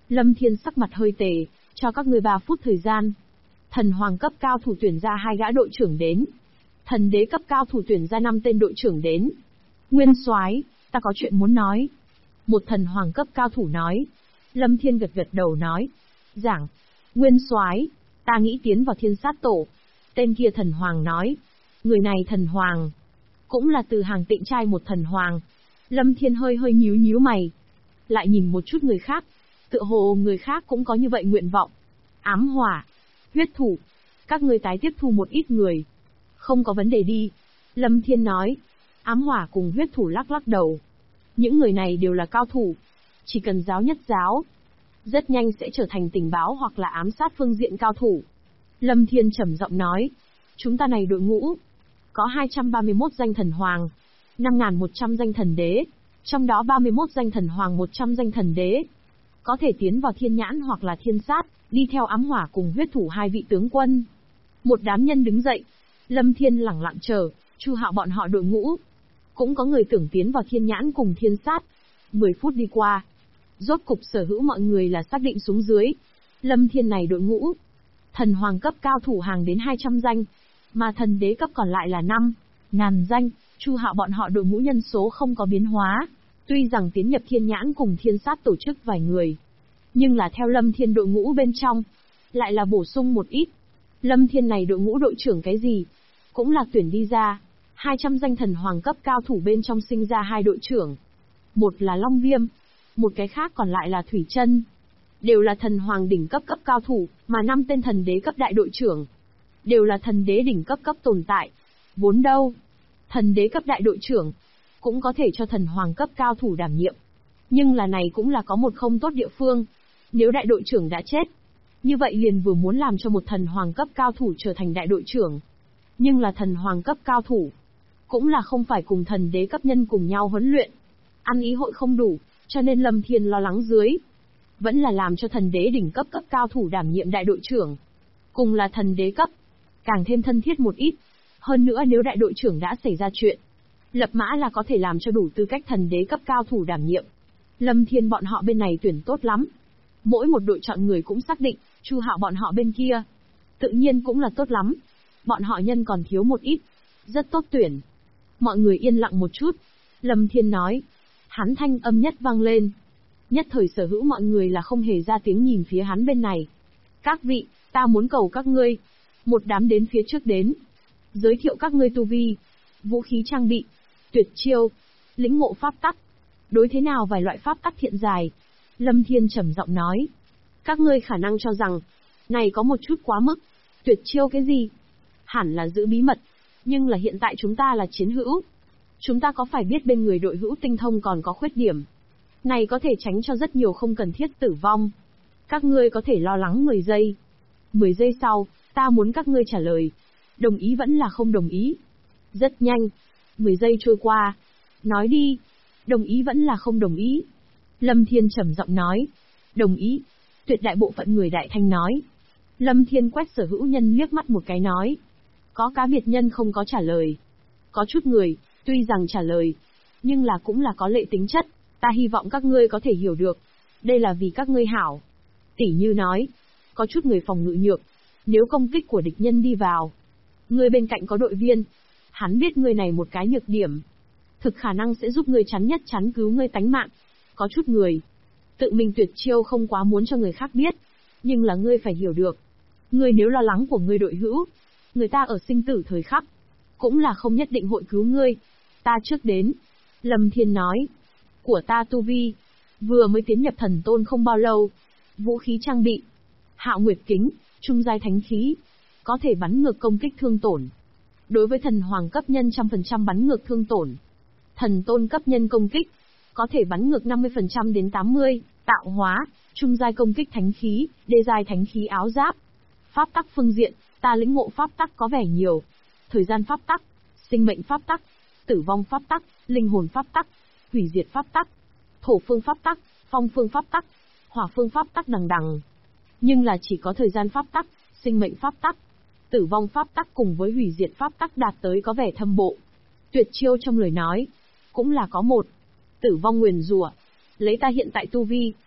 Lâm Thiên sắc mặt hơi tệ, cho các ngươi 3 phút thời gian. Thần hoàng cấp cao thủ tuyển ra 2 gã đội trưởng đến. Thần đế cấp cao thủ tuyển ra 5 tên đội trưởng đến. Nguyên soái, ta có chuyện muốn nói. Một thần hoàng cấp cao thủ nói. Lâm Thiên gật gật đầu nói. Giảng. Nguyên soái, ta nghĩ tiến vào thiên sát tổ. Tên kia thần hoàng nói. Người này thần hoàng. Cũng là từ hàng tịnh trai một thần hoàng. Lâm Thiên hơi nhíu nhíu mày. Lại nhìn một chút người khác. Tựa hồ người khác cũng có như vậy nguyện vọng. Ám hỏa. Huyết thủ. Các ngươi tái tiếp thu một ít người. Không có vấn đề đi. Lâm Thiên nói. Ám hỏa cùng huyết thủ lắc lắc đầu. Những người này đều là cao thủ. Chỉ cần giáo nhất giáo. Rất nhanh sẽ trở thành tình báo hoặc là ám sát phương diện cao thủ. Lâm Thiên trầm giọng nói. Chúng ta này đội ngũ. Có 231 danh thần hoàng. 5.100 danh thần đế. Trong đó 31 danh thần hoàng 100 danh thần đế. Có thể tiến vào thiên nhãn hoặc là thiên sát, đi theo ám hỏa cùng huyết thủ 2 vị tướng quân. Một đám nhân đứng dậy. Lâm Thiên lẳng lặng chờ, Chu Hạo bọn họ đội ngũ. Cũng có người tưởng tiến vào thiên nhãn cùng thiên sát. 10 phút đi qua. Rốt cục sở hữu mọi người là xác định xuống dưới. Lâm Thiên này đội ngũ. Thần hoàng cấp cao thủ hàng đến 200 danh. Mà thần đế cấp còn lại là 5.000 danh. Chu Hạo bọn họ đội ngũ nhân số không có biến hóa. Tuy rằng tiến nhập thiên nhãn cùng thiên sát tổ chức vài người. Nhưng là theo Lâm Thiên đội ngũ bên trong. Lại là bổ sung một ít. Lâm Thiên này đội ngũ đội trưởng cái gì? Cũng là tuyển đi ra. 200 danh thần hoàng cấp cao thủ bên trong sinh ra 2 đội trưởng. Một là Long Viêm. Một cái khác còn lại là Thủy Chân. Đều là thần hoàng đỉnh cấp cao thủ, mà 5 tên thần đế cấp đại đội trưởng. Đều là thần đế đỉnh cấp tồn tại. Vốn đâu? Thần đế cấp đại đội trưởng. Cũng có thể cho thần hoàng cấp cao thủ đảm nhiệm. Nhưng là này cũng là có một không tốt địa phương. Nếu đại đội trưởng đã chết. Như vậy liền vừa muốn làm cho một thần hoàng cấp cao thủ trở thành đại đội trưởng. Nhưng là thần hoàng cấp cao thủ. Cũng là không phải cùng thần đế cấp nhân cùng nhau huấn luyện. Ăn ý hội không đủ, cho nên Lâm Thiên lo lắng dưới. Vẫn là làm cho thần đế đỉnh cấp cao thủ đảm nhiệm đại đội trưởng. Cùng là thần đế cấp. Càng thêm thân thiết một ít. Hơn nữa nếu đại đội trưởng đã xảy ra chuyện. Lập mã là có thể làm cho đủ tư cách thần đế cấp cao thủ đảm nhiệm. Lâm Thiên bọn họ bên này tuyển tốt lắm. Mỗi một đội chọn người cũng xác định, Chu Hạo bọn họ bên kia. Tự nhiên cũng là tốt lắm. Bọn họ nhân còn thiếu một ít. Rất tốt tuyển. Mọi người yên lặng một chút. Lâm Thiên nói. Hắn thanh âm nhất vang lên. Nhất thời sở hữu mọi người là không hề ra tiếng nhìn phía hắn bên này. Các vị, ta muốn cầu các ngươi. Một đám đến phía trước đến. Giới thiệu các ngươi tu vi. Vũ khí trang bị. Tuyệt chiêu. Lĩnh ngộ pháp tắc. Đối thế nào vài loại pháp tắc thiện dài. Lâm Thiên trầm giọng nói. Các ngươi khả năng cho rằng. Này có một chút quá mức. Tuyệt chiêu cái gì? Hẳn là giữ bí mật. Nhưng là hiện tại chúng ta là chiến hữu. Chúng ta có phải biết bên người đội hữu tinh thông còn có khuyết điểm. Này có thể tránh cho rất nhiều không cần thiết tử vong. Các ngươi có thể lo lắng 10 giây. 10 giây sau, ta muốn các ngươi trả lời. Đồng ý vẫn là không đồng ý. Rất nhanh. 10 giây trôi qua. Nói đi. Đồng ý vẫn là không đồng ý. Lâm Thiên trầm giọng nói. Đồng ý. Tuyệt đại bộ phận người đại thanh nói. Lâm Thiên quét sở hữu nhân liếc mắt một cái nói. Có cá biệt nhân không có trả lời. Có chút người, tuy rằng trả lời, nhưng là cũng là có lệ tính chất. Ta hy vọng các ngươi có thể hiểu được. Đây là vì các ngươi hảo. Tỷ như nói. Có chút người phòng ngự nhược. Nếu công kích của địch nhân đi vào. Người bên cạnh có đội viên. Hắn biết người này một cái nhược điểm. Thực khả năng sẽ giúp người chắn nhất chắn cứu người tánh mạng. Có chút người. Tự mình tuyệt chiêu không quá muốn cho người khác biết. Nhưng là ngươi phải hiểu được. Ngươi nếu lo lắng của ngươi đội hữu. Người ta ở sinh tử thời khắc. Cũng là không nhất định hội cứu ngươi. Ta trước đến. Lâm Thiên nói. Của ta tu vi. Vừa mới tiến nhập thần tôn không bao lâu. Vũ khí trang bị. Hạo Nguyệt Kính, trung giai thánh khí. Có thể bắn ngược công kích thương tổn. Đối với thần hoàng cấp nhân 100% bắn ngược thương tổn. Thần tôn cấp nhân công kích. Có thể bắn ngược 50% đến 80%. Tạo hóa, trung giai công kích thánh khí, đê giai thánh khí áo giáp. Pháp tắc phương diện, ta lĩnh ngộ pháp tắc có vẻ nhiều. Thời gian pháp tắc, sinh mệnh pháp tắc, tử vong pháp tắc, linh hồn pháp tắc, hủy diệt pháp tắc, thổ phương pháp tắc, phong phương pháp tắc, hỏa phương pháp tắc đằng đằng. Nhưng là chỉ có thời gian pháp tắc, sinh mệnh pháp tắc, tử vong pháp tắc cùng với hủy diệt pháp tắc đạt tới có vẻ thâm bộ. Tuyệt chiêu trong lời nói, cũng là có một. Tử vong nguyền rủa. Lấy ta hiện tại tu vi,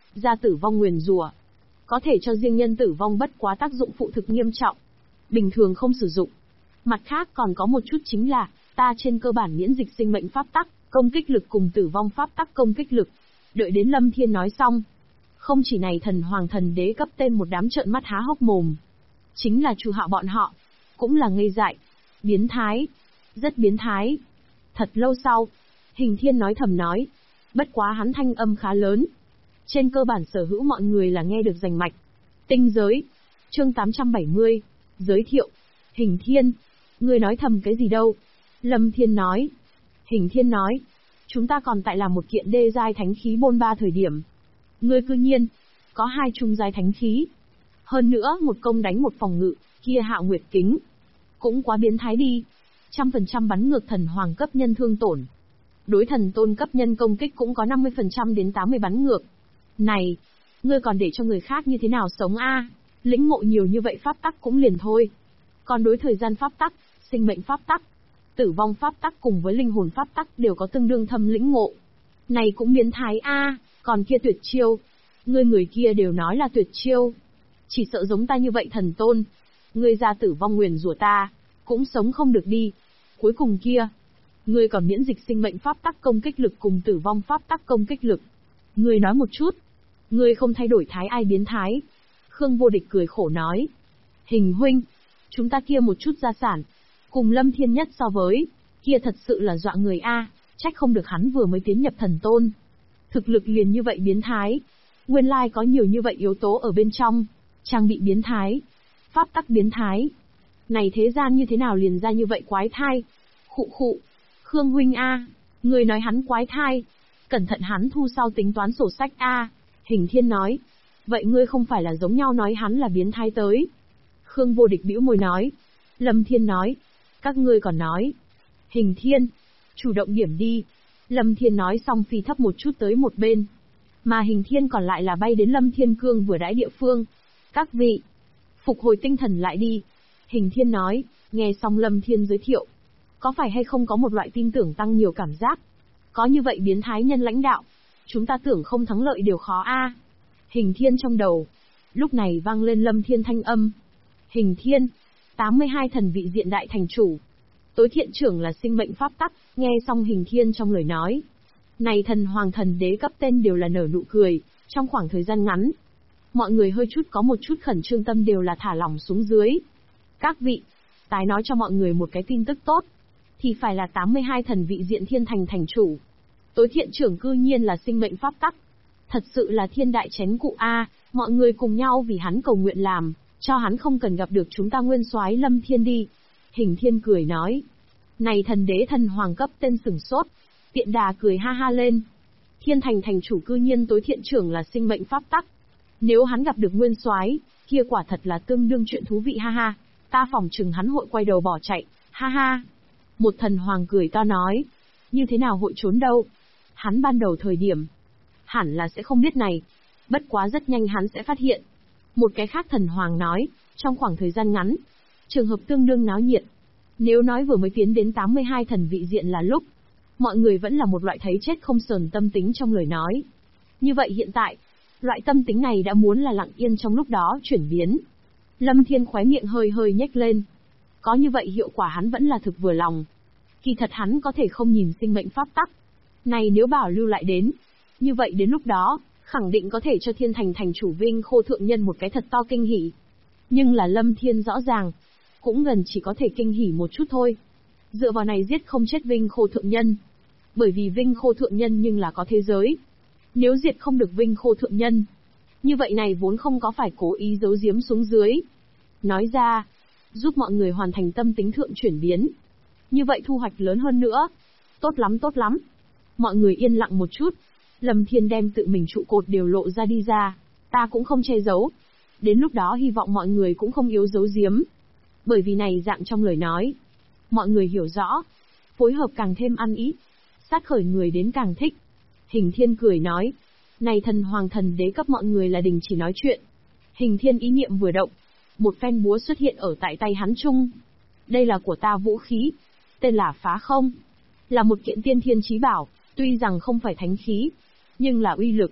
ra tử vong nguyền rủa. Có thể cho riêng nhân tử vong bất quá tác dụng phụ thực nghiêm trọng. Bình thường không sử dụng. Mặt khác còn có một chút chính là, ta trên cơ bản miễn dịch sinh mệnh pháp tắc, công kích lực cùng tử vong pháp tắc công kích lực. Đợi đến Lâm Thiên nói xong. Không chỉ này thần hoàng thần đế cấp tên một đám trợn mắt há hốc mồm. Chính là Chu Hạo bọn họ. Cũng là ngây dại. Biến thái. Rất biến thái. Thật lâu sau. Hình Thiên nói thầm nói. Bất quá hắn thanh âm khá lớn. Trên cơ bản sở hữu mọi người là nghe được rành mạch. Tinh giới. Chương 870. Giới thiệu. Hình Thiên. Ngươi nói thầm cái gì đâu? Lâm Thiên nói. Hình Thiên nói. Chúng ta còn tại làm một kiện đê giai thánh khí bôn ba thời điểm. Ngươi cư nhiên. Có 2 trung giai thánh khí. Hơn nữa một công đánh một phòng ngự, kia Hạo Nguyệt kính. Cũng quá biến thái đi. 100% bắn ngược thần hoàng cấp nhân thương tổn. Đối thần tôn cấp nhân công kích cũng có 50% đến 80 bắn ngược. Này, ngươi còn để cho người khác như thế nào sống a? Lĩnh ngộ nhiều như vậy pháp tắc cũng liền thôi. Còn đối thời gian pháp tắc, sinh mệnh pháp tắc, tử vong pháp tắc cùng với linh hồn pháp tắc đều có tương đương thâm lĩnh ngộ. Này cũng biến thái a, còn kia tuyệt chiêu. Người kia đều nói là tuyệt chiêu. Chỉ sợ giống ta như vậy thần tôn. Ngươi ra tử vong nguyền rủa ta, cũng sống không được đi. Cuối cùng kia, ngươi còn miễn dịch sinh mệnh pháp tắc công kích lực cùng tử vong pháp tắc công kích lực. Ngươi nói một chút. Ngươi không thay đổi thái ai biến thái. Khương Vô Địch cười khổ nói. Hình huynh, chúng ta kia một chút gia sản, cùng Lâm Thiên nhất so với, kia thật sự là dọa người a, trách không được hắn vừa mới tiến nhập thần tôn. Thực lực liền như vậy biến thái. Nguyên lai có nhiều như vậy yếu tố ở bên trong. Trang bị biến thái. Pháp tắc biến thái. Này thế gian như thế nào liền ra như vậy quái thai. Khụ khụ. Khương huynh a, người nói hắn quái thai. Cẩn thận hắn thu sau tính toán sổ sách a. Hình Thiên nói. Vậy ngươi không phải là giống nhau nói hắn là biến thái tới. Khương Vô Địch bĩu môi nói. Lâm Thiên nói. Các ngươi còn nói. Hình Thiên. Chủ động điểm đi. Lâm Thiên nói xong phi thấp một chút tới một bên. Mà Hình Thiên còn lại là bay đến Lâm Thiên Cương vừa đãi địa phương. Các vị. Phục hồi tinh thần lại đi. Hình Thiên nói. Nghe xong Lâm Thiên giới thiệu. Có phải hay không có một loại tin tưởng tăng nhiều cảm giác. Có như vậy biến thái nhân lãnh đạo. Chúng ta tưởng không thắng lợi đều khó a. Hình Thiên trong đầu. Lúc này vang lên Lâm Thiên thanh âm. Hình Thiên. 82 thần vị diện đại thành chủ. Tối thiện trưởng là sinh mệnh pháp tắc. Nghe xong Hình Thiên trong lời nói. Này thần hoàng thần đế cấp tên đều là nở nụ cười. Trong khoảng thời gian ngắn. Mọi người hơi chút có một chút khẩn trương tâm đều là thả lỏng xuống dưới. Các vị. Tái nói cho mọi người một cái tin tức tốt. Thì phải là 82 thần vị diện thiên thành thành chủ. Tối thiện trưởng cư nhiên là sinh mệnh pháp tắc. Thật sự là thiên đại chén cụ a, mọi người cùng nhau vì hắn cầu nguyện làm, cho hắn không cần gặp được chúng ta nguyên soái Lâm Thiên đi. Hình Thiên cười nói. Này thần đế thần hoàng cấp tên sừng sốt. Tiện đà cười ha ha lên. Thiên thành thành chủ cư nhiên tối thiện trưởng là sinh mệnh pháp tắc. Nếu hắn gặp được nguyên soái, kia quả thật là tương đương chuyện thú vị ha ha. Ta phỏng chừng hắn hội quay đầu bỏ chạy, ha ha. Một thần hoàng cười to nói. Như thế nào hội trốn đâu? Hắn ban đầu thời điểm hẳn là sẽ không biết này. Bất quá rất nhanh hắn sẽ phát hiện. Một cái khác thần hoàng nói, trong khoảng thời gian ngắn, trường hợp tương đương náo nhiệt. Nếu nói vừa mới tiến đến 82 thần vị diện là lúc, mọi người vẫn là một loại thấy chết không sờn tâm tính trong lời nói. Như vậy hiện tại, loại tâm tính này đã muốn là lặng yên trong lúc đó chuyển biến. Lâm Thiên khóe miệng hơi hơi nhếch lên. Có như vậy hiệu quả hắn vẫn là thực vừa lòng. Kỳ thật hắn có thể không nhìn sinh mệnh pháp tắc. Này nếu bảo lưu lại đến, như vậy đến lúc đó, khẳng định có thể cho thiên thành thành chủ Vinh Khô Thượng Nhân một cái thật to kinh hỉ. Nhưng là Lâm Thiên rõ ràng, cũng gần chỉ có thể kinh hỉ một chút thôi. Dựa vào này giết không chết Vinh Khô Thượng Nhân. Bởi vì Vinh Khô Thượng Nhân nhưng là có thế giới. Nếu diệt không được Vinh Khô Thượng Nhân, như vậy này vốn không có phải cố ý giấu giếm xuống dưới. Nói ra, giúp mọi người hoàn thành tâm tính thượng chuyển biến. Như vậy thu hoạch lớn hơn nữa. Tốt lắm tốt lắm. Mọi người yên lặng một chút. Lâm Thiên đem tự mình trụ cột đều lộ ra đi ra. Ta cũng không che giấu. Đến lúc đó hy vọng mọi người cũng không yếu giấu giếm. Bởi vì này dạng trong lời nói. Mọi người hiểu rõ. Phối hợp càng thêm ăn ý. Sát khởi người đến càng thích. Hình Thiên cười nói. Này thần hoàng thần đế cấp mọi người là đình chỉ nói chuyện. Hình Thiên ý niệm vừa động. Một phen búa xuất hiện ở tại tay hắn chung. Đây là của ta vũ khí. Tên là Phá Không. Là một kiện tiên thiên chí bảo. Tuy rằng không phải thánh khí, nhưng là uy lực.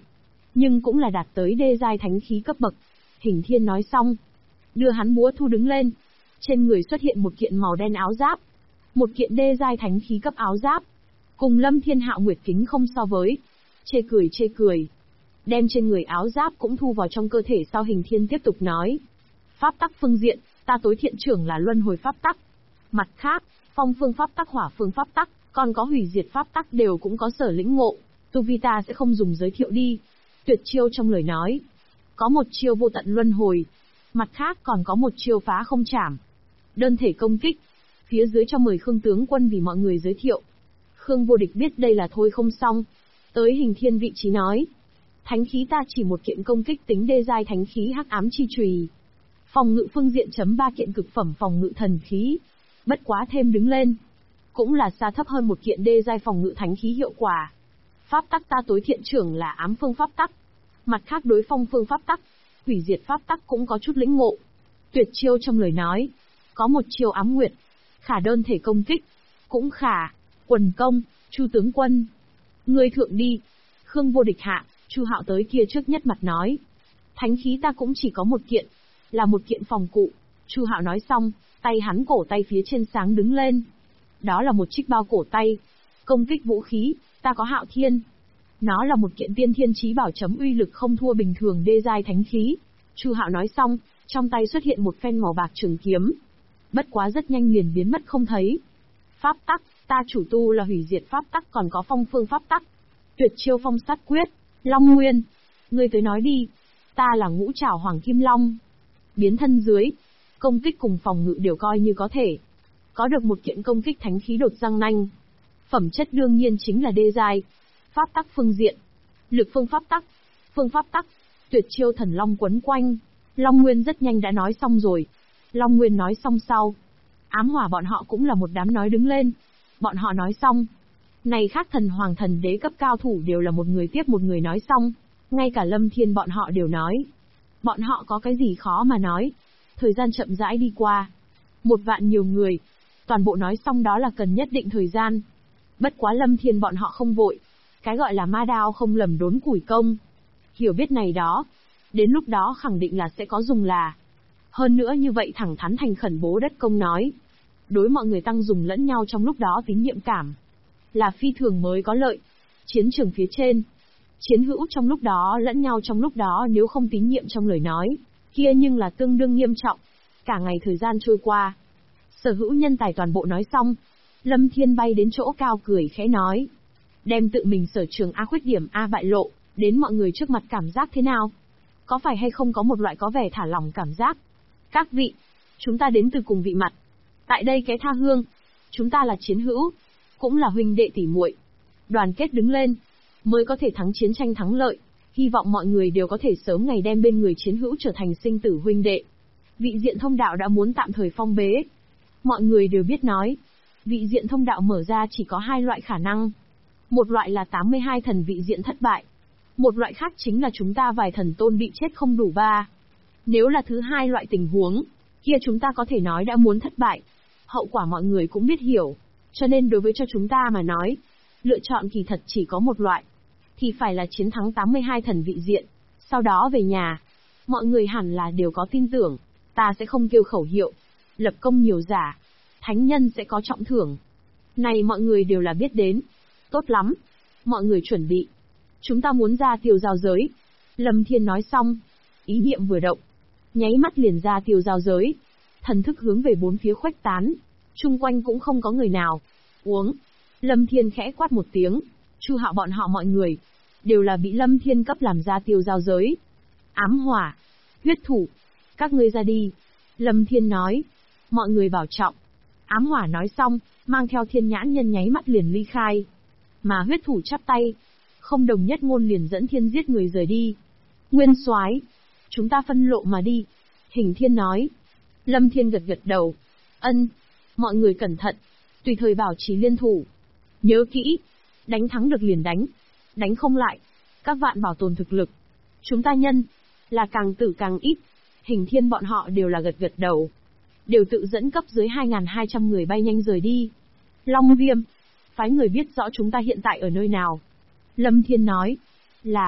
nhưng cũng là đạt tới đê giai thánh khí cấp bậc. Hình Thiên nói xong, đưa hắn búa thu đứng lên. Trên người xuất hiện một kiện màu đen áo giáp. Một kiện đê giai thánh khí cấp áo giáp. Cùng Lâm Thiên Hạo Nguyệt Kính không so với. Chê cười. Đem trên người áo giáp cũng thu vào trong cơ thể sau Hình Thiên tiếp tục nói. Pháp tắc phương diện, ta tối thiện trưởng là luân hồi pháp tắc. Mặt khác, phong phương pháp tắc, hỏa phương pháp tắc, còn có hủy diệt pháp tắc đều cũng có sở lĩnh ngộ. Tu vi ta sẽ không dùng giới thiệu đi. Tuyệt chiêu trong lời nói. Có một chiêu vô tận luân hồi. Mặt khác còn có một chiêu phá không chảm. Đơn thể công kích. Phía dưới cho mời Khương tướng quân vì mọi người giới thiệu. Khương Vô Địch biết đây là thôi không xong. Tới Hình Thiên vị trí nói. Thánh khí ta chỉ một kiện công kích tính đê giai thánh khí hắc ám chi chùy. Phòng ngự phương diện chấm 3 kiện cực phẩm phòng ngự thần khí. Bất quá thêm đứng lên. Cũng là xa thấp hơn một kiện đê giai phòng ngự thánh khí hiệu quả. Pháp tắc ta tối thiện trưởng là ám phương pháp tắc. Mặt khác đối phong phương pháp tắc, hủy diệt pháp tắc cũng có chút lĩnh ngộ. Tuyệt chiêu trong lời nói. Có một chiêu ám nguyệt. Khả đơn thể công kích. Cũng khả. Quần công, Chu tướng quân. Ngươi thượng đi. Khương Vô Địch hạ, Chu Hạo tới kia trước nhất mặt nói. Thánh khí ta cũng chỉ có một kiện. Là một kiện phòng cụ. Chu Hạo nói xong, tay hắn cổ tay phía trên sáng đứng lên. Đó là một chiếc bao cổ tay. Công kích vũ khí, ta có Hạo Thiên. Nó là một kiện tiên thiên chí bảo chấm uy lực không thua bình thường đê giai thánh khí. Chu Hạo nói xong, trong tay xuất hiện một phen màu bạc trường kiếm. Bất quá rất nhanh liền biến mất không thấy. Pháp tắc, ta chủ tu là hủy diệt pháp tắc, còn có phong phương pháp tắc. Tuyệt chiêu phong sát quyết, Long Nguyên. Ngươi tới nói đi. Ta là Ngũ Trảo Hoàng Kim Long. Biến thân dưới, công kích cùng phòng ngự đều coi như có thể. Có được một kiện công kích thánh khí đột răng nanh. Phẩm chất đương nhiên chính là đê giai. Pháp tắc phương diện, lực phương pháp tắc, tuyệt chiêu thần long quấn quanh. Long Nguyên rất nhanh đã nói xong rồi. Long Nguyên nói xong sau, ám hỏa bọn họ cũng là một đám nói đứng lên. Bọn họ nói xong, này khác thần hoàng thần đế cấp cao thủ đều là một người tiếp một người nói xong. Ngay cả Lâm Thiên bọn họ đều nói. Bọn họ có cái gì khó mà nói. Thời gian chậm rãi đi qua. 1 vạn nhiều người. Toàn bộ nói xong đó là cần nhất định thời gian. Bất quá Lâm Thiên bọn họ không vội. Cái gọi là ma đao không lầm đốn củi công. Hiểu biết này đó. Đến lúc đó khẳng định là sẽ có dùng là. Hơn nữa như vậy thẳng thắn thành khẩn bố đất công nói. Đối mọi người tăng dùng lẫn nhau trong lúc đó tín nhiệm cảm. Là phi thường mới có lợi. Chiến trường phía trên. Chiến hữu trong lúc đó lẫn nhau trong lúc đó nếu không tín nhiệm trong lời nói. Kia nhưng là tương đương nghiêm trọng. Cả ngày thời gian trôi qua. Sở hữu nhân tài toàn bộ nói xong. Lâm Thiên bay đến chỗ cao cười khẽ nói. Đem tự mình sở trường A khuyết điểm A bại lộ, đến mọi người trước mặt cảm giác thế nào? Có phải hay không có một loại có vẻ thả lỏng cảm giác? Các vị, chúng ta đến từ cùng vị mặt. Tại đây cái tha hương, chúng ta là chiến hữu, cũng là huynh đệ tỷ muội. Đoàn kết đứng lên, mới có thể thắng chiến tranh thắng lợi. Hy vọng mọi người đều có thể sớm ngày đem bên người chiến hữu trở thành sinh tử huynh đệ. Vị diện thông đạo đã muốn tạm thời phong bế. Mọi người đều biết nói, vị diện thông đạo mở ra chỉ có 2 loại khả năng. Một loại là 82 thần vị diện thất bại. Một loại khác chính là chúng ta vài thần tôn bị chết không đủ 3. Nếu là thứ 2 loại tình huống, kia chúng ta có thể nói đã muốn thất bại. Hậu quả mọi người cũng biết hiểu. Cho nên đối với cho chúng ta mà nói, lựa chọn kỳ thật chỉ có một loại. Thì phải là chiến thắng 82 thần vị diện. Sau đó về nhà. Mọi người hẳn là đều có tin tưởng. Ta sẽ không kêu khẩu hiệu. Lập công nhiều giả. Thánh nhân sẽ có trọng thưởng. Này mọi người đều là biết đến. Tốt lắm. Mọi người chuẩn bị. Chúng ta muốn ra tiêu giao giới. Lâm Thiên nói xong. Ý niệm vừa động. Nháy mắt liền ra tiêu giao giới. Thần thức hướng về 4 phía khuếch tán. Chung quanh cũng không có người nào. Uống. Lâm Thiên khẽ quát một tiếng. Chu Hạo bọn họ mọi người. Đều là bị Lâm Thiên cấp làm ra tiêu giao giới. Ám hỏa. Huyết thủ. Các ngươi ra đi. Lâm Thiên nói. Mọi người bảo trọng. Ám hỏa nói xong, mang theo thiên nhãn nhân nháy mắt liền ly khai. Mà huyết thủ chắp tay. Không đồng nhất ngôn liền dẫn thiên giết người rời đi. Nguyên soái, chúng ta phân lộ mà đi. Hình Thiên nói. Lâm Thiên gật gật đầu. Ân. Mọi người cẩn thận. Tùy thời bảo trì liên thủ. Nhớ kỹ. Đánh thắng được liền đánh. Đánh không lại. Các vạn bảo tồn thực lực. Chúng ta nhân. Là càng tử càng ít. Hình Thiên bọn họ đều là gật gật đầu. Đều tự dẫn cấp dưới 2.200 người bay nhanh rời đi. Long Viêm. Phái người biết rõ chúng ta hiện tại ở nơi nào. Lâm Thiên nói. Là.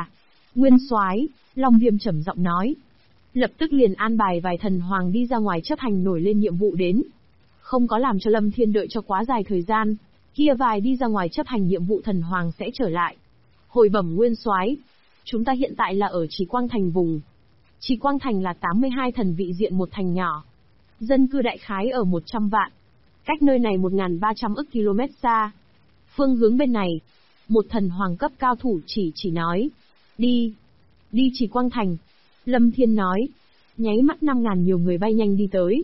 Nguyên soái, Long Viêm trầm giọng nói. Lập tức liền an bài vài thần hoàng đi ra ngoài chấp hành nổi lên nhiệm vụ đến. Không có làm cho Lâm Thiên đợi cho quá dài thời gian, kia vài đi ra ngoài chấp hành nhiệm vụ thần hoàng sẽ trở lại. Hồi bẩm Nguyên soái, chúng ta hiện tại là ở Trì Quang Thành vùng. Trì Quang Thành là 82 thần vị diện một thành nhỏ. Dân cư đại khái ở 100 vạn. Cách nơi này 1.300 ức km xa. Phương hướng bên này, một thần hoàng cấp cao thủ chỉ nói. Đi Trì Quang Thành. Lâm Thiên nói. Nháy mắt 5.000 nhiều người bay nhanh đi tới.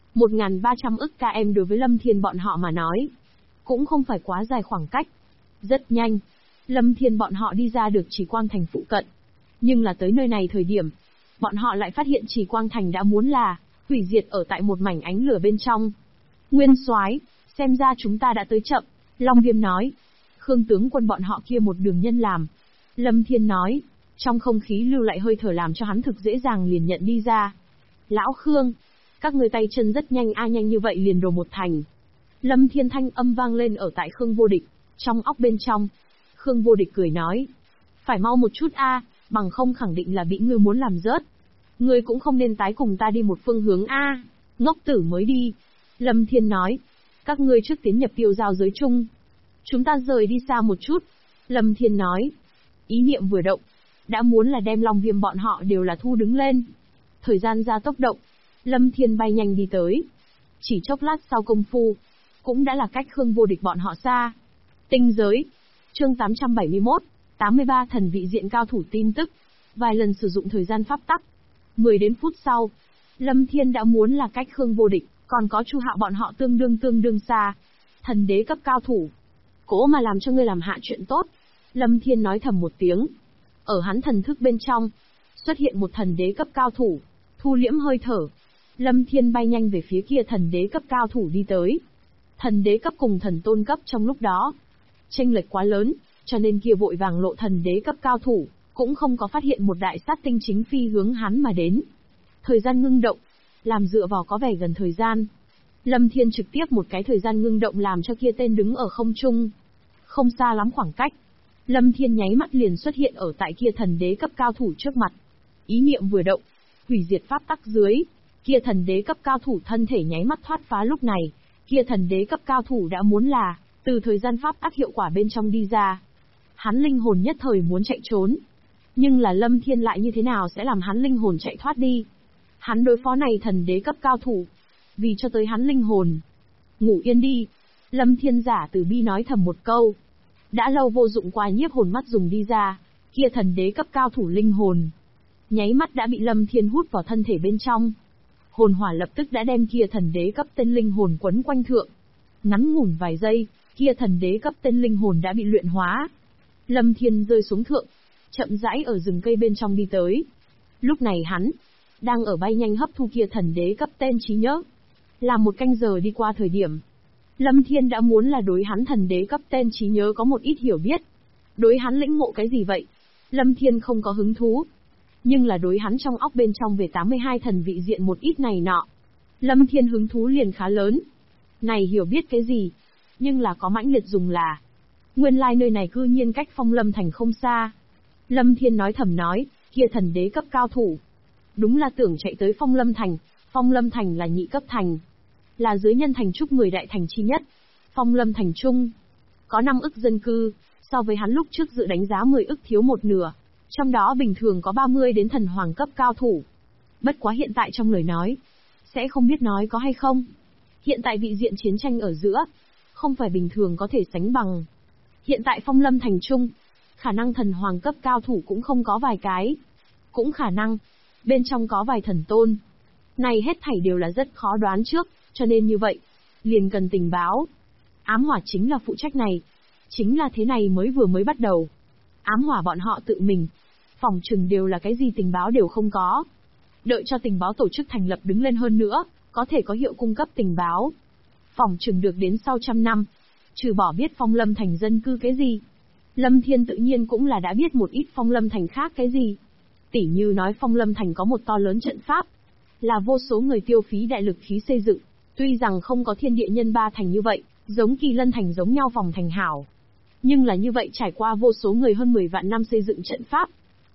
1.300 ức km đối với Lâm Thiên bọn họ mà nói. Cũng không phải quá dài khoảng cách. Rất nhanh, Lâm Thiên bọn họ đi ra được Trì Quang Thành phụ cận. Nhưng là tới nơi này thời điểm, bọn họ lại phát hiện Trì Quang Thành đã muốn là hủy diệt ở tại một mảnh ánh lửa bên trong. Nguyên soái, xem ra chúng ta đã tới chậm, Long Viêm nói. Khương tướng quân bọn họ kia một đường nhân làm. Lâm Thiên nói, trong không khí lưu lại hơi thở làm cho hắn thực dễ dàng liền nhận đi ra. Lão Khương, các người tay chân rất nhanh nhanh như vậy liền đồ một thành. Lâm Thiên thanh âm vang lên ở tại Khương Vô Địch, trong óc bên trong. Khương Vô Địch cười nói, phải mau một chút bằng không khẳng định là bị ngươi muốn làm rớt. Ngươi cũng không nên tái cùng ta đi một phương hướng ngốc tử mới đi. Lâm Thiên nói, các ngươi trước tiến nhập tiêu giao giới chung. Chúng ta rời đi xa một chút. Lâm Thiên nói, ý niệm vừa động, đã muốn là đem Long Viêm bọn họ đều là thu đứng lên. Thời gian ra tốc động, Lâm Thiên bay nhanh đi tới. Chỉ chốc lát sau công phu, cũng đã là cách Khương Vô Địch bọn họ xa. Tinh giới, chương 871, 83 thần vị diện cao thủ tin tức. Vài lần sử dụng thời gian pháp tắc. 10 đến phút sau, Lâm Thiên đã muốn là cách Khương Vô Địch, còn có Chu Hạo bọn họ tương đương xa. Thần đế cấp cao thủ. Cố mà làm cho ngươi làm hạ chuyện tốt. Lâm Thiên nói thầm một tiếng. Ở hắn thần thức bên trong, xuất hiện một thần đế cấp cao thủ, thu liễm hơi thở. Lâm Thiên bay nhanh về phía kia thần đế cấp cao thủ đi tới. Thần đế cấp cùng thần tôn cấp trong lúc đó, chênh lệch quá lớn, cho nên kia vội vàng lộ thần đế cấp cao thủ, cũng không có phát hiện một đại sát tinh chính phi hướng hắn mà đến. Thời gian ngưng động, làm dựa vào có vẻ gần thời gian. Lâm Thiên trực tiếp một cái thời gian ngưng động làm cho kia tên đứng ở không trung. Không xa lắm khoảng cách. Lâm Thiên nháy mắt liền xuất hiện ở tại kia thần đế cấp cao thủ trước mặt. Ý niệm vừa động, hủy diệt pháp tắc dưới. Kia thần đế cấp cao thủ thân thể nháy mắt thoát phá lúc này. Kia thần đế cấp cao thủ đã muốn là, từ thời gian pháp tắc hiệu quả bên trong đi ra. Hắn linh hồn nhất thời muốn chạy trốn. Nhưng là Lâm Thiên lại như thế nào sẽ làm hắn linh hồn chạy thoát đi. Hắn đối phó này thần đế cấp cao thủ. Vì cho tới hắn linh hồn. Ngủ yên đi. Lâm Thiên giả từ bi nói thầm một câu. Đã lâu vô dụng qua nhiếp hồn mắt dùng đi ra. Kia thần đế cấp cao thủ linh hồn. Nháy mắt đã bị Lâm Thiên hút vào thân thể bên trong. Hồn hỏa lập tức đã đem kia thần đế cấp tên linh hồn quấn quanh thượng. Ngắn ngủn vài giây, kia thần đế cấp tên linh hồn đã bị luyện hóa. Lâm Thiên rơi xuống thượng, chậm rãi ở rừng cây bên trong đi tới. Lúc này hắn đang ở bay nhanh hấp thu kia thần đế cấp tên trí nhớ. Làm một canh giờ đi qua thời điểm, Lâm Thiên đã muốn là đối hắn thần đế cấp tên trí nhớ có một ít hiểu biết. Đối hắn lĩnh ngộ cái gì vậy? Lâm Thiên không có hứng thú. Nhưng là đối hắn trong óc bên trong về 82 thần vị diện một ít này nọ. Lâm Thiên hứng thú liền khá lớn. Này hiểu biết cái gì? Nhưng là có mãnh liệt dùng là. Nguyên lai nơi này cư nhiên cách Phong Lâm Thành không xa. Lâm Thiên nói thầm nói, kia thần đế cấp cao thủ. Đúng là tưởng chạy tới Phong Lâm Thành. Phong Lâm Thành là nhị cấp thành. Là dưới nhân thành trúc 10 đại thành chi nhất. Phong Lâm Thành Trung có 5 ức dân cư, so với hắn lúc trước dự đánh giá 10 ức thiếu một nửa. Trong đó bình thường có 30 đến thần hoàng cấp cao thủ. Bất quá hiện tại trong lời nói, sẽ không biết nói có hay không. Hiện tại vị diện chiến tranh ở giữa, không phải bình thường có thể sánh bằng. Hiện tại Phong Lâm Thành Trung, khả năng thần hoàng cấp cao thủ cũng không có vài cái. Cũng khả năng, bên trong có vài thần tôn. Này hết thảy đều là rất khó đoán trước, cho nên như vậy, liền cần tình báo. Ám hỏa chính là phụ trách này. Chính là thế này vừa mới bắt đầu. Ám hỏa bọn họ tự mình, phòng trừng đều là cái gì tình báo đều không có. Đợi cho tình báo tổ chức thành lập đứng lên hơn nữa, có thể có hiệu cung cấp tình báo. Phòng trừng được đến sau 100 năm, trừ bỏ biết Phong Lâm Thành dân cư cái gì. Lâm Thiên tự nhiên cũng là đã biết một ít Phong Lâm Thành khác cái gì. Tỉ như nói Phong Lâm Thành có một to lớn trận pháp, là vô số người tiêu phí đại lực khí xây dựng, tuy rằng không có thiên địa nhân ba thành như vậy, giống Kỳ Lân Thành giống nhau phòng thành hảo. Nhưng là như vậy trải qua vô số người hơn 10 vạn năm xây dựng trận pháp.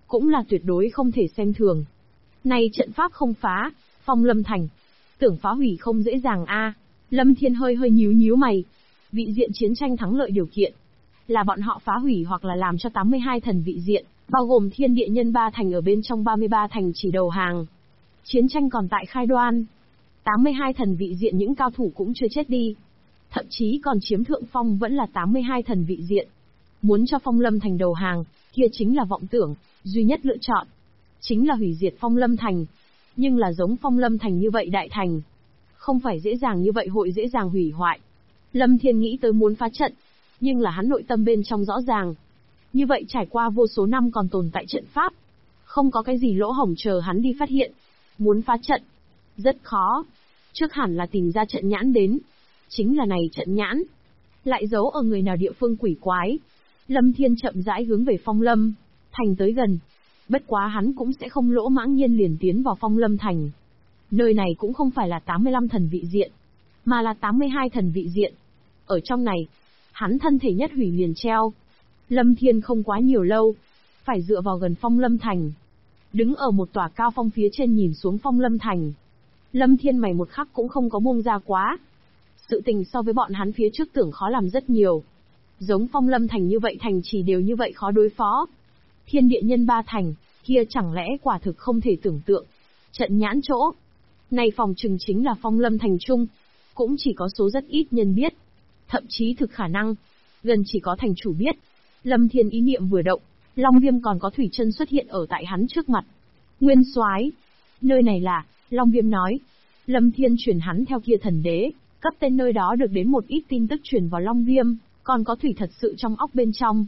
cũng là tuyệt đối không thể xem thường. Này trận pháp không phá, Phong Lâm Thành, tưởng phá hủy không dễ dàng a. Lâm Thiên hơi hơi nhíu nhíu mày. Vị diện chiến tranh thắng lợi điều kiện là bọn họ phá hủy hoặc là làm cho 82 thần vị diện, bao gồm thiên địa nhân 3 thành ở bên trong 33 thành chỉ đầu hàng. Chiến tranh còn tại khai đoan. 82 thần vị diện những cao thủ cũng chưa chết đi. Thậm chí còn chiếm thượng phong vẫn là 82 thần vị diện. Muốn cho Phong Lâm Thành đầu hàng, kia chính là vọng tưởng, duy nhất lựa chọn. Chính là hủy diệt Phong Lâm Thành. Nhưng là giống Phong Lâm Thành như vậy đại thành. Không phải dễ dàng như vậy hội dễ dàng hủy hoại. Lâm Thiên nghĩ tới muốn phá trận, nhưng là hắn nội tâm bên trong rõ ràng. Như vậy trải qua vô số năm còn tồn tại trận pháp. Không có cái gì lỗ hổng chờ hắn đi phát hiện. Muốn phá trận, rất khó. Trước hẳn là tìm ra trận nhãn đến. Chính là này trận nhãn. Lại giấu ở người nào địa phương quỷ quái. Lâm Thiên chậm rãi hướng về Phong Lâm Thành tới gần. Bất quá hắn cũng sẽ không lỗ mãng nhiên liền tiến vào Phong Lâm Thành. Nơi này cũng không phải là 85 thần vị diện, mà là 82 thần vị diện. Ở trong này, hắn thân thể nhất hủy liền treo. Lâm Thiên không quá nhiều lâu, phải dựa vào gần Phong Lâm Thành. Đứng ở một tòa cao phong phía trên nhìn xuống Phong Lâm Thành. Lâm Thiên mày một khắc cũng không có buông ra quá. Sự tình so với bọn hắn phía trước tưởng khó làm rất nhiều. Giống Phong Lâm Thành như vậy thành chỉ đều như vậy khó đối phó. Thiên địa nhân 3 thành, kia chẳng lẽ quả thực không thể tưởng tượng. Trận nhãn chỗ. Này phòng trừng chính là Phong Lâm Thành Trung. Cũng chỉ có số rất ít nhân biết. Thậm chí thực khả năng, gần chỉ có thành chủ biết. Lâm Thiên ý niệm vừa động, Long Viêm còn có Thủy Chân xuất hiện ở tại hắn trước mặt. Nguyên Soái, nơi này là, Long Viêm nói. Lâm Thiên truyền hắn theo kia thần đế, cấp tên nơi đó được đến một ít tin tức truyền vào Long Viêm, còn có thủy thật sự trong óc bên trong.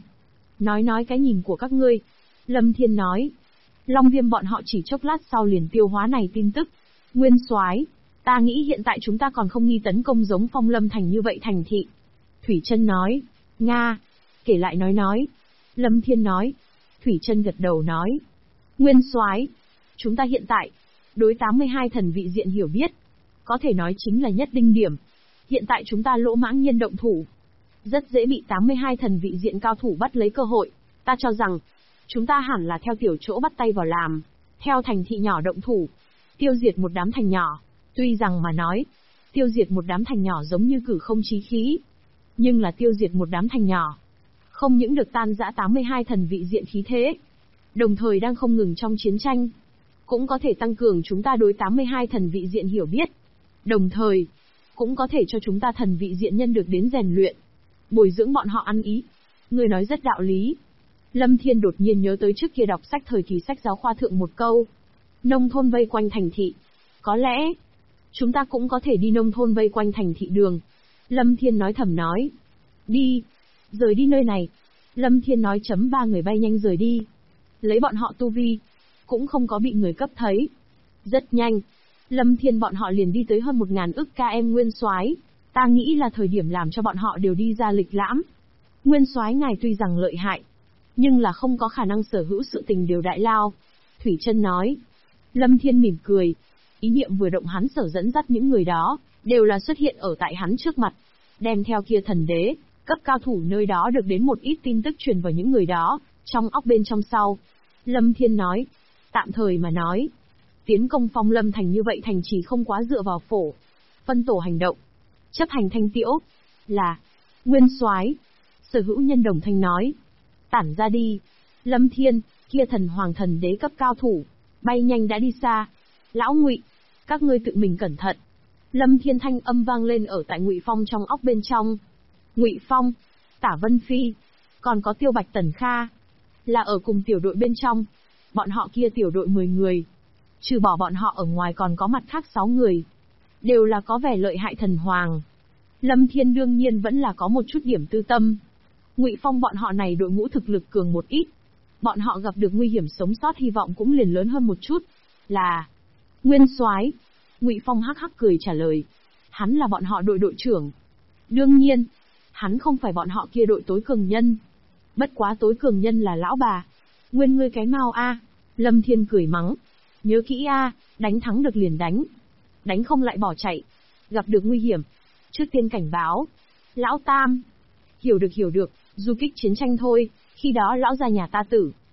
Nói cái nhìn của các ngươi. Lâm Thiên nói. Long Viêm bọn họ chỉ chốc lát sau liền tiêu hóa này tin tức. Nguyên Soái, ta nghĩ hiện tại chúng ta còn không nghi tấn công giống Phong Lâm Thành như vậy thành thị. Thủy Chân nói. Nga. Kể lại nói. Lâm Thiên nói. Thủy Chân gật đầu nói. Nguyên Soái, chúng ta hiện tại, đối 82 thần vị diện hiểu biết, có thể nói chính là nhất đinh điểm. Hiện tại chúng ta lỗ mãng nhiên động thủ, rất dễ bị 82 thần vị diện cao thủ bắt lấy cơ hội. Ta cho rằng, chúng ta hẳn là theo tiểu chỗ bắt tay vào làm, theo thành thị nhỏ động thủ, tiêu diệt một đám thành nhỏ. Tuy rằng mà nói, tiêu diệt một đám thành nhỏ giống như cử không chí khí, nhưng là tiêu diệt một đám thành nhỏ, không những được tan rã 82 thần vị diện khí thế, đồng thời đang không ngừng trong chiến tranh, cũng có thể tăng cường chúng ta đối 82 thần vị diện hiểu biết, đồng thời cũng có thể cho chúng ta thần vị diện nhân được đến rèn luyện, bồi dưỡng bọn họ ăn ý. Người nói rất đạo lý. Lâm Thiên đột nhiên nhớ tới trước kia đọc sách thời kỳ sách giáo khoa thượng một câu. Nông thôn vây quanh thành thị. Có lẽ, chúng ta cũng có thể đi nông thôn vây quanh thành thị đường. Lâm Thiên nói thầm nói. Đi. Rời đi nơi này. Lâm Thiên nói chấm 3 người bay nhanh rời đi. Lấy bọn họ tu vi, cũng không có bị người cấp thấy. Rất nhanh, Lâm Thiên bọn họ liền đi tới hơn 1000 ức km. Nguyên Soái, ta nghĩ là thời điểm làm cho bọn họ đều đi ra lịch lãm. Nguyên Soái ngài tuy rằng lợi hại, nhưng là không có khả năng sở hữu sự tình đều đại lao. Thủy Chân nói. Lâm Thiên mỉm cười. Ý niệm vừa động hắn sở dẫn dắt những người đó, đều là xuất hiện ở tại hắn trước mặt. Đem theo kia thần đế, cấp cao thủ nơi đó được đến một ít tin tức truyền vào những người đó, trong óc bên trong sau. Lâm Thiên nói. Tạm thời mà nói, tiến công Phong Lâm Thành như vậy thành chỉ không quá dựa vào phổ. Phân tổ hành động. Chấp hành thanh tiễu. Là. Nguyên Soái. Sở hữu nhân đồng thanh nói. Tản ra đi. Lâm Thiên, kia thần hoàng thần đế cấp cao thủ, bay nhanh đã đi xa. Lão Ngụy, các ngươi tự mình cẩn thận. Lâm Thiên thanh âm vang lên ở tại Ngụy Phong trong óc bên trong. Ngụy Phong, Tả Vân Phi, còn có Tiêu Bạch Tần Kha, là ở cùng tiểu đội bên trong. Bọn họ kia tiểu đội 10 người. Trừ bỏ bọn họ ở ngoài còn có mặt khác 6 người. Đều là có vẻ lợi hại thần hoàng. Lâm Thiên đương nhiên vẫn là có một chút điểm tư tâm. Ngụy Phong bọn họ này đội ngũ thực lực cường một ít. Bọn họ gặp được nguy hiểm sống sót hy vọng cũng liền lớn hơn một chút. Là Nguyên Soái. Ngụy Phong hắc hắc cười trả lời. Hắn là bọn họ đội trưởng. Đương nhiên, hắn không phải bọn họ kia đội tối cường nhân. Bất quá tối cường nhân là lão bà. Nguyên ngươi cái mau a. Lâm Thiên cười mắng. Nhớ kỹ a, đánh thắng được liền đánh. Đánh không lại bỏ chạy. Gặp được nguy hiểm, trước tiên cảnh báo. Lão Tam. Hiểu được, du kích chiến tranh thôi, khi đó lão gia nhà ta tử.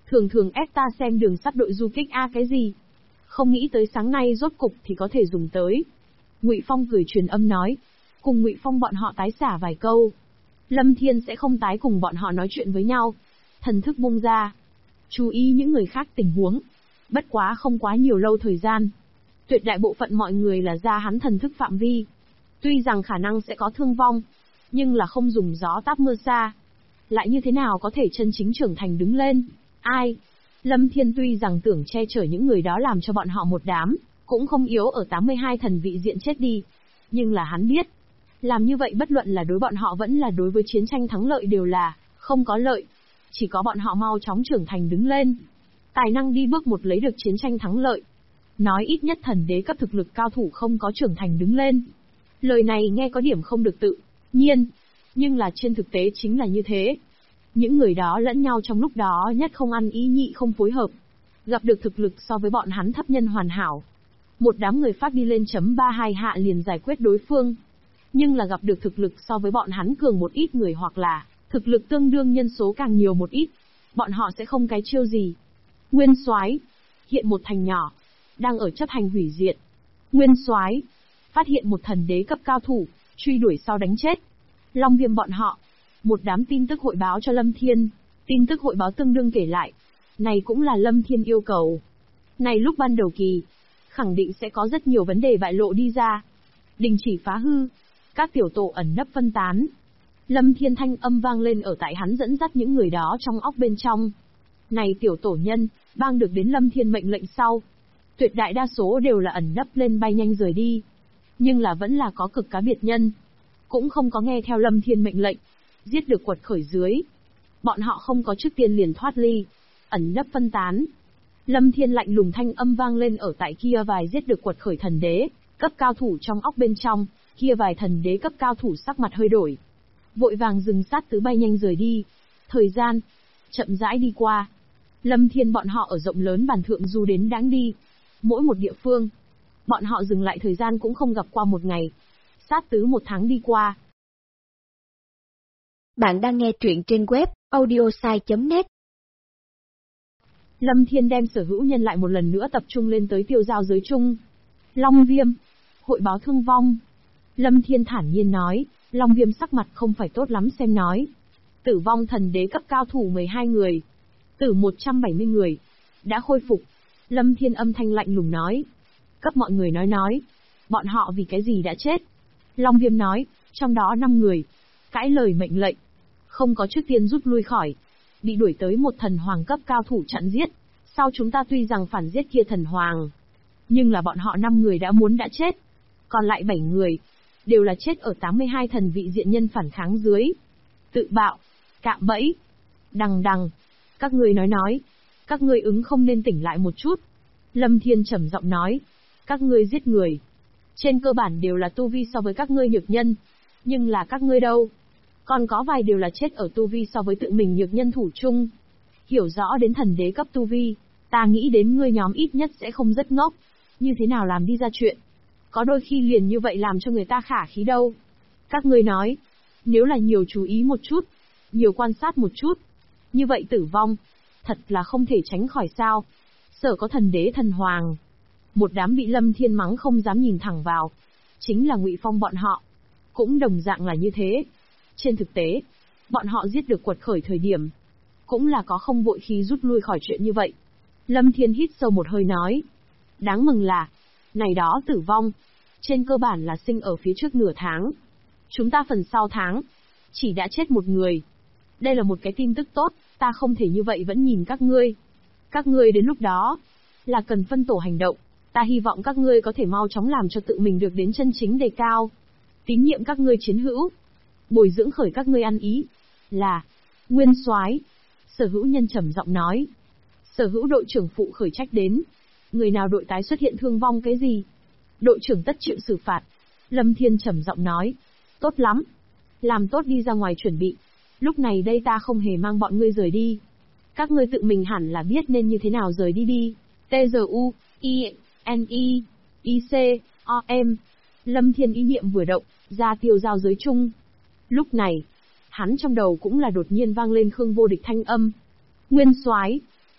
Thường thường ép ta xem đường sắt đội du kích a cái gì. Không nghĩ tới sáng nay rốt cục thì có thể dùng tới. Ngụy Phong cười truyền âm nói. Cùng Ngụy Phong bọn họ tái xả vài câu. Lâm Thiên sẽ không tái cùng bọn họ nói chuyện với nhau. Thần thức bung ra. Chú ý những người khác tình huống. Bất quá không quá nhiều lâu thời gian. Tuyệt đại bộ phận mọi người là ra hắn thần thức phạm vi. Tuy rằng khả năng sẽ có thương vong, nhưng là không dùng gió táp mưa xa. Lại như thế nào có thể chân chính trưởng thành đứng lên? Ai? Lâm Thiên tuy rằng tưởng che chở những người đó làm cho bọn họ một đám, cũng không yếu ở 82 thần vị diện chết đi. Nhưng là hắn biết, làm như vậy bất luận là đối bọn họ vẫn là đối với chiến tranh thắng lợi đều là không có lợi. Chỉ có bọn họ mau chóng trưởng thành đứng lên, tài năng đi bước một lấy được chiến tranh thắng lợi. Nói ít nhất thần đế cấp thực lực cao thủ không có trưởng thành đứng lên. Lời này nghe có điểm không được tự nhiên, nhưng là trên thực tế chính là như thế. Những người đó lẫn nhau trong lúc đó nhất không ăn ý nhị không phối hợp. Gặp được thực lực so với bọn hắn thấp nhân hoàn hảo. Một đám người phát đi lên chấm 32 hạ liền giải quyết đối phương. Nhưng là gặp được thực lực so với bọn hắn cường một ít người hoặc là thực lực tương đương nhân số càng nhiều một ít. Bọn họ sẽ không cái chiêu gì. Nguyên Soái hiện một thành nhỏ, đang ở chấp hành hủy diệt. Nguyên Soái phát hiện một thần đế cấp cao thủ, truy đuổi sau đánh chết. Long Viêm bọn họ. Một đám tin tức hội báo cho Lâm Thiên. Tin tức hội báo tương đương kể lại. Này cũng là Lâm Thiên yêu cầu. Này lúc ban đầu kỳ, khẳng định sẽ có rất nhiều vấn đề bại lộ đi ra. Đình chỉ phá hư. Các tiểu tổ ẩn nấp phân tán. Lâm Thiên thanh âm vang lên ở tại hắn dẫn dắt những người đó trong óc bên trong. Này tiểu tổ nhân, bang được đến Lâm Thiên mệnh lệnh sau. Tuyệt đại đa số đều là ẩn nấp lên bay nhanh rời đi. Nhưng là vẫn là có cực cá biệt nhân. Cũng không có nghe theo Lâm Thiên mệnh lệnh. Giết được quật khởi dưới. Bọn họ không có trước tiên liền thoát ly. Ẩn nấp phân tán. Lâm Thiên lạnh lùng thanh âm vang lên ở tại kia vài giết được quật khởi thần đế, cấp cao thủ trong óc bên trong, kia vài thần đế cấp cao thủ sắc mặt hơi đổi. Vội vàng dừng sát tứ bay nhanh rời đi. Thời gian chậm rãi đi qua. Lâm Thiên bọn họ ở rộng lớn bàn thượng du đến đáng đi. Mỗi một địa phương, bọn họ dừng lại thời gian cũng không gặp qua một ngày. Sát tứ một tháng đi qua. Bạn đang nghe truyện trên web audiosai.net. Lâm Thiên đem sở hữu nhân lại một lần nữa tập trung lên tới tiêu giao giới chung. Long Viêm, hội báo thương vong. Lâm Thiên thản nhiên nói, Long Viêm sắc mặt không phải tốt lắm xem nói. Tử vong thần đế cấp cao thủ 12 người. Tử 170 người. Đã khôi phục. Lâm Thiên âm thanh lạnh lùng nói. Cấp mọi người nói. Bọn họ vì cái gì đã chết? Long Viêm nói, trong đó 5 người. Cãi lời mệnh lệnh. Không có trước tiên rút lui khỏi. Bị đuổi tới một thần hoàng cấp cao thủ chặn giết. Sau chúng ta tuy rằng phản giết kia thần hoàng. Nhưng là bọn họ 5 người đã muốn đã chết. Còn lại 7 người. Đều là chết ở 82 thần vị diện nhân phản kháng dưới. Tự bạo. Cạm bẫy. Đằng. Các ngươi nói. Các ngươi ứng không nên tỉnh lại một chút. Lâm Thiên trầm giọng nói. Các ngươi giết người. Trên cơ bản đều là tu vi so với các ngươi nhược nhân. Nhưng là các ngươi đâu? Còn có vài đều là chết ở tu vi so với tự mình nhược nhân thủ chung. Hiểu rõ đến thần đế cấp tu vi, ta nghĩ đến ngươi nhóm ít nhất sẽ không rất ngốc. Như thế nào làm đi ra chuyện? Có đôi khi liền như vậy làm cho người ta khả khí đâu. Các ngươi nói, nếu là nhiều chú ý một chút, nhiều quan sát một chút, như vậy tử vong, thật là không thể tránh khỏi sao. Sở có thần đế thần hoàng. Một đám bị Lâm Thiên mắng không dám nhìn thẳng vào. Chính là Ngụy Phong bọn họ. Cũng đồng dạng là như thế. Trên thực tế, bọn họ giết được quật khởi thời điểm. Cũng là có không vội khi rút lui khỏi chuyện như vậy. Lâm Thiên hít sâu một hơi nói. Đáng mừng là, này đó tử vong. Trên cơ bản là sinh ở phía trước nửa tháng. Chúng ta phần sau tháng, chỉ đã chết một người. Đây là một cái tin tức tốt, ta không thể như vậy vẫn nhìn các ngươi. Các ngươi đến lúc đó, là cần phân tổ hành động. Ta hy vọng các ngươi có thể mau chóng làm cho tự mình được đến chân chính đề cao. Tín nhiệm các ngươi chiến hữu. Bồi dưỡng khởi các ngươi ăn ý. Là, Nguyên Soái. Sở hữu nhân trầm giọng nói. Sở hữu đội trưởng phụ khởi trách đến. Người nào đội tái xuất hiện thương vong cái gì? Đội trưởng tất chịu xử phạt. Lâm Thiên trầm giọng nói. Tốt lắm. Làm tốt đi ra ngoài chuẩn bị. Lúc này đây ta không hề mang bọn ngươi rời đi. Các ngươi tự mình hẳn là biết nên như thế nào rời đi đi. T-G-U, I-N-I, I-C, O-M. Lâm Thiên ý niệm vừa động, ra tiêu giao giới chung. Lúc này, hắn trong đầu cũng là đột nhiên vang lên Khương Vô Địch thanh âm. Nguyên Soái,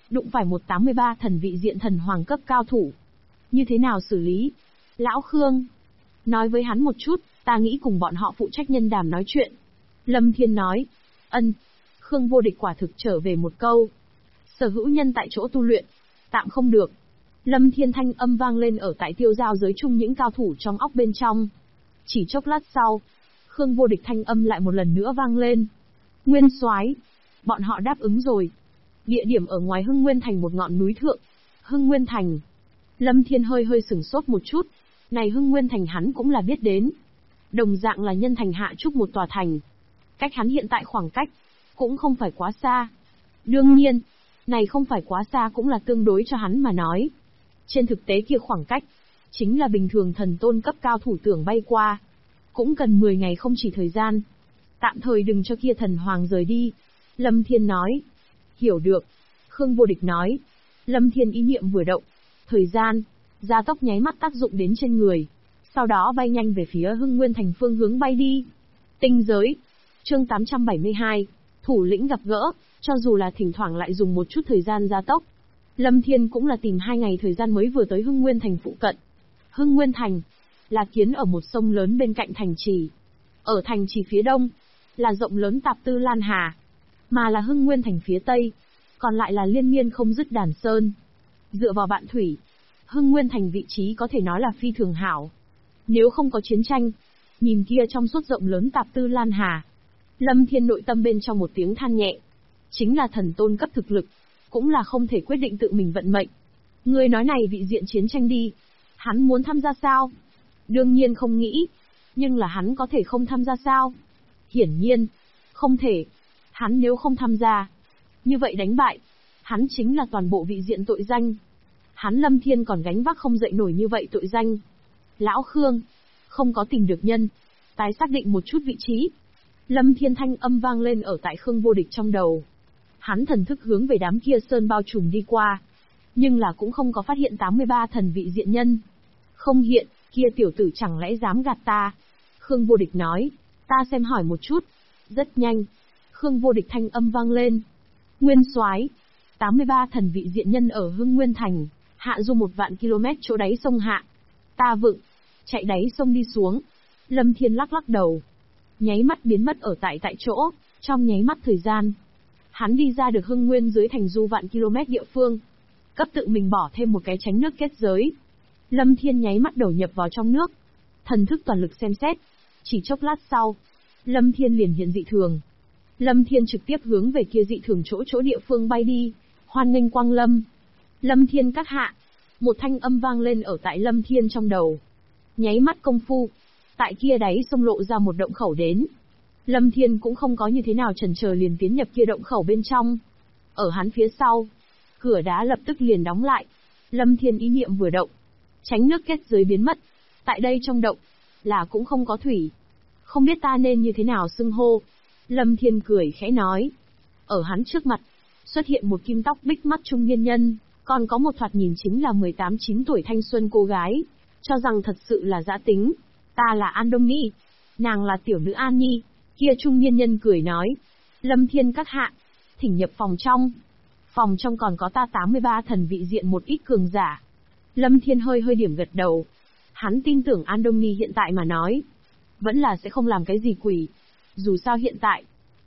đụng phải một 83 thần vị diện thần hoàng cấp cao thủ. Như thế nào xử lý? Lão Khương, nói với hắn một chút, ta nghĩ cùng bọn họ phụ trách nhân đàm nói chuyện. Lâm Thiên nói. Ân. Khương Vô Địch quả thực trở về một câu. Sở hữu nhân tại chỗ tu luyện. Tạm không được. Lâm Thiên thanh âm vang lên ở tại tiêu giao giới chung những cao thủ trong óc bên trong. Chỉ chốc lát sau, Khương Vô Địch thanh âm lại một lần nữa vang lên. Nguyên Soái, bọn họ đáp ứng rồi. Địa điểm ở ngoài Hưng Nguyên Thành một ngọn núi thượng. Hưng Nguyên Thành. Lâm Thiên hơi sửng sốt một chút. Này Hưng Nguyên Thành hắn cũng là biết đến. Đồng dạng là nhân thành hạ trúc một tòa thành. Cách hắn hiện tại khoảng cách, cũng không phải quá xa. Đương nhiên, này không phải quá xa cũng là tương đối cho hắn mà nói. Trên thực tế kia khoảng cách, chính là bình thường thần tôn cấp cao thủ tưởng bay qua. Cũng cần 10 ngày không chỉ thời gian. Tạm thời đừng cho kia thần hoàng rời đi. Lâm Thiên nói. Hiểu được. Khương Vô Địch nói. Lâm Thiên ý niệm vừa động. Thời gian, gia tốc nháy mắt tác dụng đến trên người. Sau đó bay nhanh về phía Hưng Nguyên Thành phương hướng bay đi. Tinh giới. Chương 872. Thủ lĩnh gặp gỡ, cho dù là thỉnh thoảng lại dùng một chút thời gian gia tốc. Lâm Thiên cũng là tìm 2 ngày thời gian mới vừa tới Hưng Nguyên Thành phụ cận. Hưng Nguyên Thành là kiến ở một sông lớn bên cạnh thành trì. Ở thành trì phía đông là rộng lớn Tạp Tư Lan Hà, mà là Hưng Nguyên Thành phía tây, còn lại là liên miên không dứt đàn sơn. Dựa vào vạn thủy, Hưng Nguyên Thành vị trí có thể nói là phi thường hảo. Nếu không có chiến tranh, nhìn kia trong suốt rộng lớn Tạp Tư Lan Hà, Lâm Thiên nội tâm bên trong một tiếng than nhẹ. Chính là thần tôn cấp thực lực, cũng là không thể quyết định tự mình vận mệnh. Người nói này vị diện chiến tranh đi, hắn muốn tham gia sao? Đương nhiên không nghĩ, nhưng là hắn có thể không tham gia sao? Hiển nhiên, không thể. Hắn nếu không tham gia, như vậy đánh bại, hắn chính là toàn bộ vị diện tội danh. Hắn Lâm Thiên còn gánh vác không dậy nổi như vậy tội danh. Lão Khương, không có tìm được nhân, tái xác định một chút vị trí. Lâm Thiên thanh âm vang lên ở tại Khương Vô Địch trong đầu. Hắn thần thức hướng về đám kia sơn bao trùm đi qua, nhưng là cũng không có phát hiện 83 thần vị diện nhân. Không hiện, kia tiểu tử chẳng lẽ dám gạt ta? Khương Vô Địch nói, ta xem hỏi một chút. Rất nhanh, Khương Vô Địch thanh âm vang lên. Nguyên Soái, 83 thần vị diện nhân ở Hưng Nguyên Thành, hạ du 1 vạn km chỗ đáy sông hạ. Ta vựng, chạy đáy sông đi xuống. Lâm Thiên lắc đầu, nháy mắt biến mất ở tại chỗ, trong nháy mắt thời gian. Hắn đi ra được Hưng Nguyên dưới thành du vạn km địa phương, cấp tự mình bỏ thêm một cái tránh nước kết giới. Lâm Thiên nháy mắt đầu nhập vào trong nước, thần thức toàn lực xem xét. Chỉ chốc lát sau, Lâm Thiên liền hiện dị thường. Lâm Thiên trực tiếp hướng về kia dị thường chỗ địa phương bay đi. Hoan nghênh quang lâm. Lâm Thiên các hạ. Một thanh âm vang lên ở tại Lâm Thiên trong đầu. Nháy mắt công phu, tại kia đáy sông lộ ra một động khẩu đến. Lâm Thiên cũng không có như thế nào chần chờ liền tiến nhập kia động khẩu bên trong. Ở hắn phía sau, cửa đá lập tức liền đóng lại. Lâm Thiên ý niệm vừa động, tránh nước kết giới biến mất. Tại đây trong động, là cũng không có thủy. Không biết ta nên như thế nào xưng hô. Lâm Thiên cười khẽ nói. Ở hắn trước mặt, xuất hiện một kim tóc bích mắt trung niên nhân, còn có một thoạt nhìn chính là 18-9 tuổi thanh xuân cô gái, cho rằng thật sự là dã tính. Ta là An Đông Nhi, nàng là tiểu nữ An Nhi. Kia trung niên nhân cười nói. Lâm Thiên các hạ, thỉnh nhập phòng trong. Phòng trong còn có ta 83 thần vị diện một ít cường giả. Lâm Thiên hơi điểm gật đầu. Hắn tin tưởng An Đông Nhi hiện tại mà nói, vẫn là sẽ không làm cái gì quỷ. Dù sao hiện tại,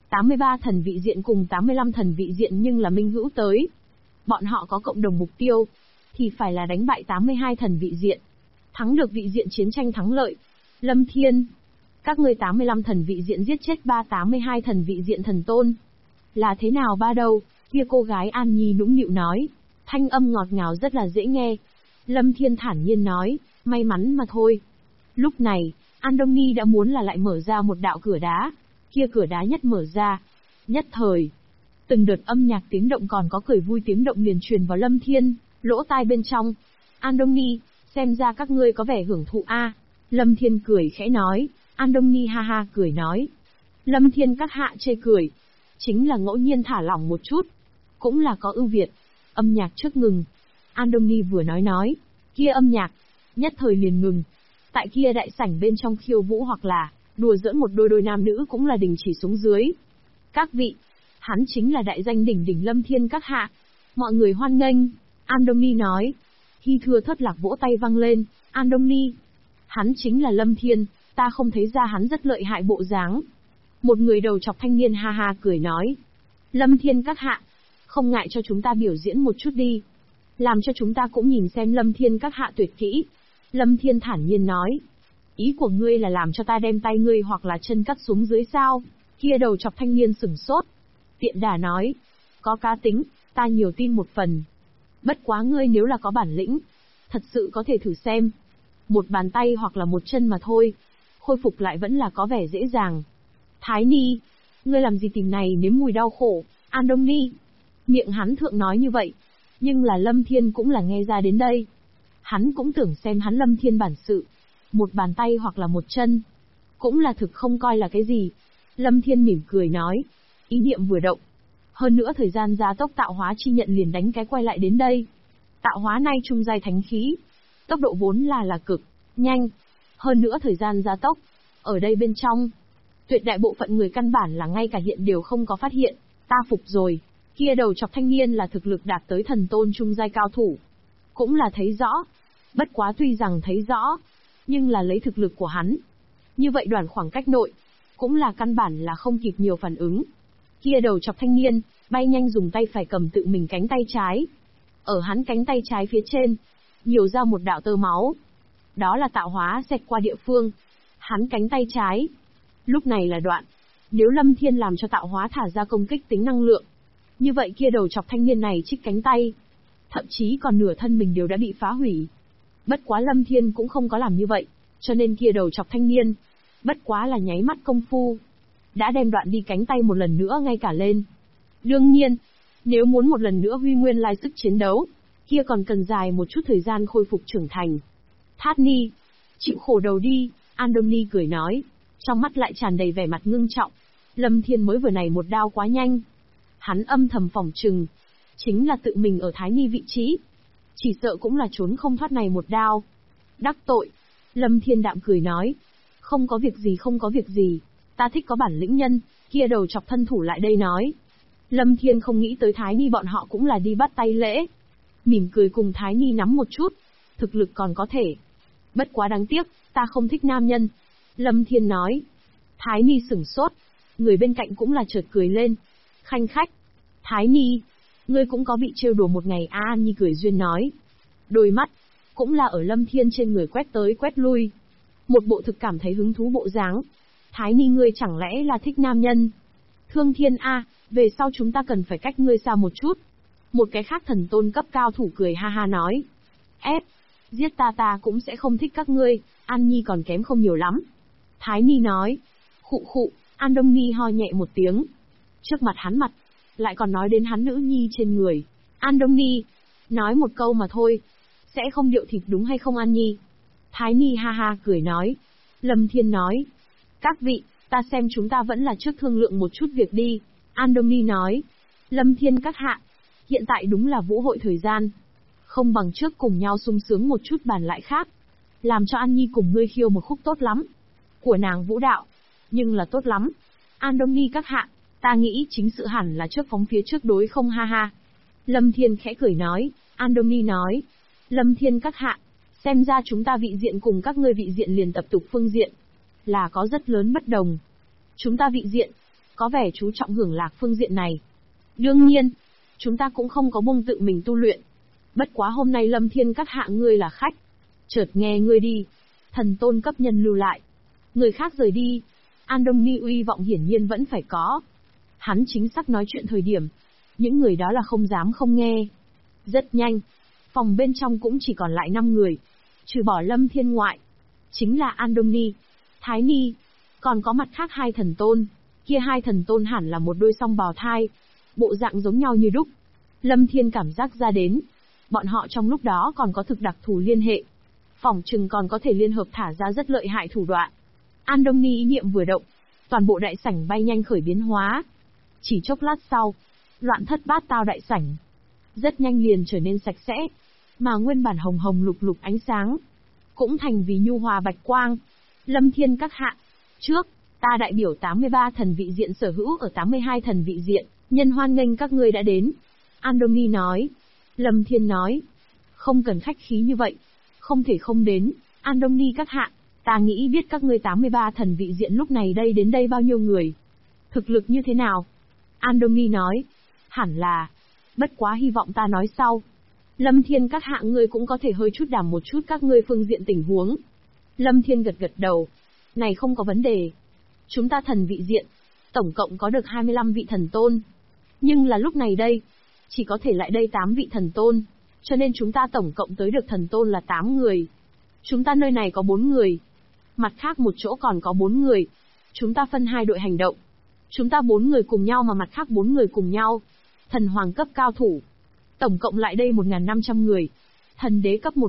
83 thần vị diện cùng 85 thần vị diện nhưng là minh hữu tới. Bọn họ có cộng đồng mục tiêu, thì phải là đánh bại 82 thần vị diện. Thắng được vị diện chiến tranh thắng lợi. Lâm Thiên, các ngươi 85 thần vị diện giết chết 82 thần vị diện thần tôn. Là thế nào ba đâu? Kia cô gái An Nhi nũng nịu nói. Thanh âm ngọt ngào rất là dễ nghe. Lâm Thiên thản nhiên nói, may mắn mà thôi. Lúc này, An Đông Nhi đã muốn là lại mở ra một đạo cửa đá. Kia cửa đá nhất mở ra. Nhất thời, từng đợt âm nhạc tiếng động còn có cười vui tiếng động liền truyền vào Lâm Thiên, lỗ tai bên trong. An Đông Nhi, xem ra các ngươi có vẻ hưởng thụ a. Lâm Thiên cười khẽ nói. An Đông Nhi ha ha cười nói. Lâm Thiên các hạ chê cười. Chính là ngẫu nhiên thả lỏng một chút. Cũng là có ưu việt. Âm nhạc trước ngừng. An Đông Nhi vừa nói. Kia âm nhạc, nhất thời liền ngừng. Tại kia đại sảnh bên trong khiêu vũ hoặc là đùa giỡn một đôi nam nữ cũng là đình chỉ xuống dưới. Các vị, hắn chính là đại danh đỉnh đỉnh Lâm Thiên các hạ. Mọi người hoan nghênh. An Đông Ni nói. Hy Thưa Thất Lạc vỗ tay vang lên. An Đông Ni. Hắn chính là Lâm Thiên, ta không thấy ra hắn rất lợi hại bộ dáng. Một người đầu chọc thanh niên ha ha cười nói. Lâm Thiên các hạ, không ngại cho chúng ta biểu diễn một chút đi. Làm cho chúng ta cũng nhìn xem Lâm Thiên các hạ tuyệt kỹ. Lâm Thiên thản nhiên nói. Ý của ngươi là làm cho ta đem tay ngươi hoặc là chân cắt xuống dưới sao? Kia đầu chọc thanh niên sửng sốt. Tiện đà nói. Có cá tính, ta nhiều tin một phần. Bất quá ngươi nếu là có bản lĩnh, thật sự có thể thử xem. Một bàn tay hoặc là một chân mà thôi, khôi phục lại vẫn là có vẻ dễ dàng. Thái Ni, ngươi làm gì tìm này nếm mùi đau khổ? An Đông Ni. Miệng hắn thượng nói như vậy, nhưng là Lâm Thiên cũng là nghe ra đến đây. Hắn cũng tưởng xem hắn Lâm Thiên bản sự. Một bàn tay hoặc là một chân, cũng là thực không coi là cái gì. Lâm Thiên mỉm cười nói. Ý niệm vừa động. Hơn nữa thời gian gia tốc tạo hóa chi nhận liền đánh cái quay lại đến đây. Tạo hóa nay trung giai thánh khí. Tốc độ vốn là cực nhanh. Hơn nữa thời gian gia tốc. Ở đây bên trong, tuyệt đại bộ phận người căn bản là ngay cả hiện đều không có phát hiện. Ta phục rồi. Kia đầu chọc thanh niên là thực lực đạt tới thần tôn trung giai cao thủ. Cũng là thấy rõ. Bất quá tuy rằng thấy rõ, nhưng là lấy thực lực của hắn. Như vậy đoạn khoảng cách nội, cũng là căn bản là không kịp nhiều phản ứng. Kia đầu chọc thanh niên, bay nhanh dùng tay phải cầm tự mình cánh tay trái. Ở hắn cánh tay trái phía trên, nhiều ra một đạo tơ máu. Đó là tạo hóa xẹt qua địa phương. Hắn cánh tay trái. Lúc này là đoạn. Nếu Lâm Thiên làm cho tạo hóa thả ra công kích tính năng lượng, như vậy kia đầu chọc thanh niên này trích cánh tay, thậm chí còn nửa thân mình đều đã bị phá hủy. Bất quá Lâm Thiên cũng không có làm như vậy, cho nên kia đầu chọc thanh niên, bất quá là nháy mắt công phu, đã đem đoạn đi cánh tay một lần nữa ngay cả lên. Đương nhiên, nếu muốn một lần nữa huy nguyên lai sức chiến đấu, kia còn cần dài một chút thời gian khôi phục trưởng thành. Thát Ni, chịu khổ đầu đi, An Đông Ni cười nói, trong mắt lại tràn đầy vẻ mặt ngưng trọng. Lâm Thiên mới vừa này một đao quá nhanh. Hắn âm thầm phỏng chừng, chính là tự mình ở Thái Ni vị trí, chỉ sợ cũng là trốn không thoát này một đao. Đắc tội, Lâm Thiên đạm cười nói, không có việc gì không có việc gì, ta thích có bản lĩnh nhân. Kia đầu chọc thân thủ lại đây nói. Lâm Thiên không nghĩ tới Thái Ni bọn họ cũng là đi bắt tay lễ. Mỉm cười cùng Thái Ni nắm một chút, thực lực còn có thể. Bất quá đáng tiếc, ta không thích nam nhân. Lâm Thiên nói. Thái Ni sửng sốt, người bên cạnh cũng là chợt cười lên. Khanh khách. Thái Ni, ngươi cũng có bị trêu đùa một ngày à? An Nhi cười duyên nói. Đôi mắt, cũng là ở Lâm Thiên trên người quét tới quét lui. Một bộ thực cảm thấy hứng thú bộ dáng. Thái Ni ngươi chẳng lẽ là thích nam nhân? Thương Thiên a, về sau chúng ta cần phải cách ngươi xa một chút. Một cái khác thần tôn cấp cao thủ cười ha ha nói. Ép, giết ta cũng sẽ không thích các ngươi, An Nhi còn kém không nhiều lắm. Thái Ni nói. Khụ khụ, An Đông Ni ho nhẹ một tiếng. Trước mặt hắn mặt, lại còn nói đến hắn nữ nhi trên người. An Đông Ni, nói một câu mà thôi, sẽ không điệu thịt đúng hay không An Nhi? Thái Ni ha ha cười nói. Lâm Thiên nói. Các vị, ta xem chúng ta vẫn là trước thương lượng một chút việc đi. An Đông Ni nói. Lâm Thiên các hạ, hiện tại đúng là vũ hội thời gian. Không bằng trước cùng nhau sung sướng một chút bàn lại khác. Làm cho An Nhi cùng ngươi khiêu một khúc tốt lắm. Của nàng vũ đạo, nhưng là tốt lắm. An Đông Ni các hạ, ta nghĩ chính sự hẳn là trước phóng phía trước đối không ha ha. Lâm Thiên khẽ cười nói. An Đông Ni nói. Lâm Thiên các hạ, xem ra chúng ta vị diện cùng các ngươi vị diện liền tập tục phương diện là có rất lớn bất đồng. Chúng ta vị diện có vẻ chú trọng hưởng lạc phương diện này. Đương nhiên, chúng ta cũng không có buông tự mình tu luyện. Bất quá hôm nay Lâm Thiên các hạ ngươi là khách, chợt nghe ngươi đi, thần tôn cấp nhân lưu lại, người khác rời đi. An Đông Ni uy vọng hiển nhiên vẫn phải có. Hắn chính xác nói chuyện thời điểm, những người đó là không dám không nghe. Rất nhanh, phòng bên trong cũng chỉ còn lại 5 người, trừ bỏ Lâm Thiên ngoại, chính là An Đông Ni, Thái Ni, còn có mặt khác 2 thần tôn. Kia 2 thần tôn hẳn là một đôi song bào thai, bộ dạng giống nhau như đúc. Lâm Thiên cảm giác ra đến, bọn họ trong lúc đó còn có thực đặc thù liên hệ, phỏng chừng còn có thể liên hợp thả ra rất lợi hại thủ đoạn. An Đông Ni ý niệm vừa động, toàn bộ đại sảnh bay nhanh khởi biến hóa. Chỉ chốc lát sau, loạn thất bát tao đại sảnh rất nhanh liền trở nên sạch sẽ, mà nguyên bản hồng hồng lục lục ánh sáng cũng thành vì nhu hòa bạch quang. Lâm Thiên các hạ, trước, ta đại biểu 83 thần vị diện sở hữu ở 82 thần vị diện, nhân hoan nghênh các ngươi đã đến. Andomi nói. Lâm Thiên nói. Không cần khách khí như vậy. Không thể không đến, Andomi các hạ. Ta nghĩ biết các ngươi 83 thần vị diện lúc này đến đây bao nhiêu người. Thực lực như thế nào? Andomi nói. Hẳn là. Bất quá hy vọng ta nói sau. Lâm Thiên các hạ ngươi cũng có thể hơi chút đảm một chút các ngươi phương diện tình huống. Lâm Thiên gật gật đầu. Này không có vấn đề. Chúng ta thần vị diện, tổng cộng có được 25 vị thần tôn. Nhưng là lúc này đây, chỉ có thể lại đây 8 vị thần tôn. Cho nên chúng ta tổng cộng tới được thần tôn là 8 người. Chúng ta nơi này có 4 người. Mặt khác một chỗ còn có 4 người. Chúng ta phân 2 đội hành động. Chúng ta 4 người cùng nhau mà mặt khác 4 người cùng nhau. Thần hoàng cấp cao thủ. Tổng cộng lại đây 1.500 người. Thần đế cấp 1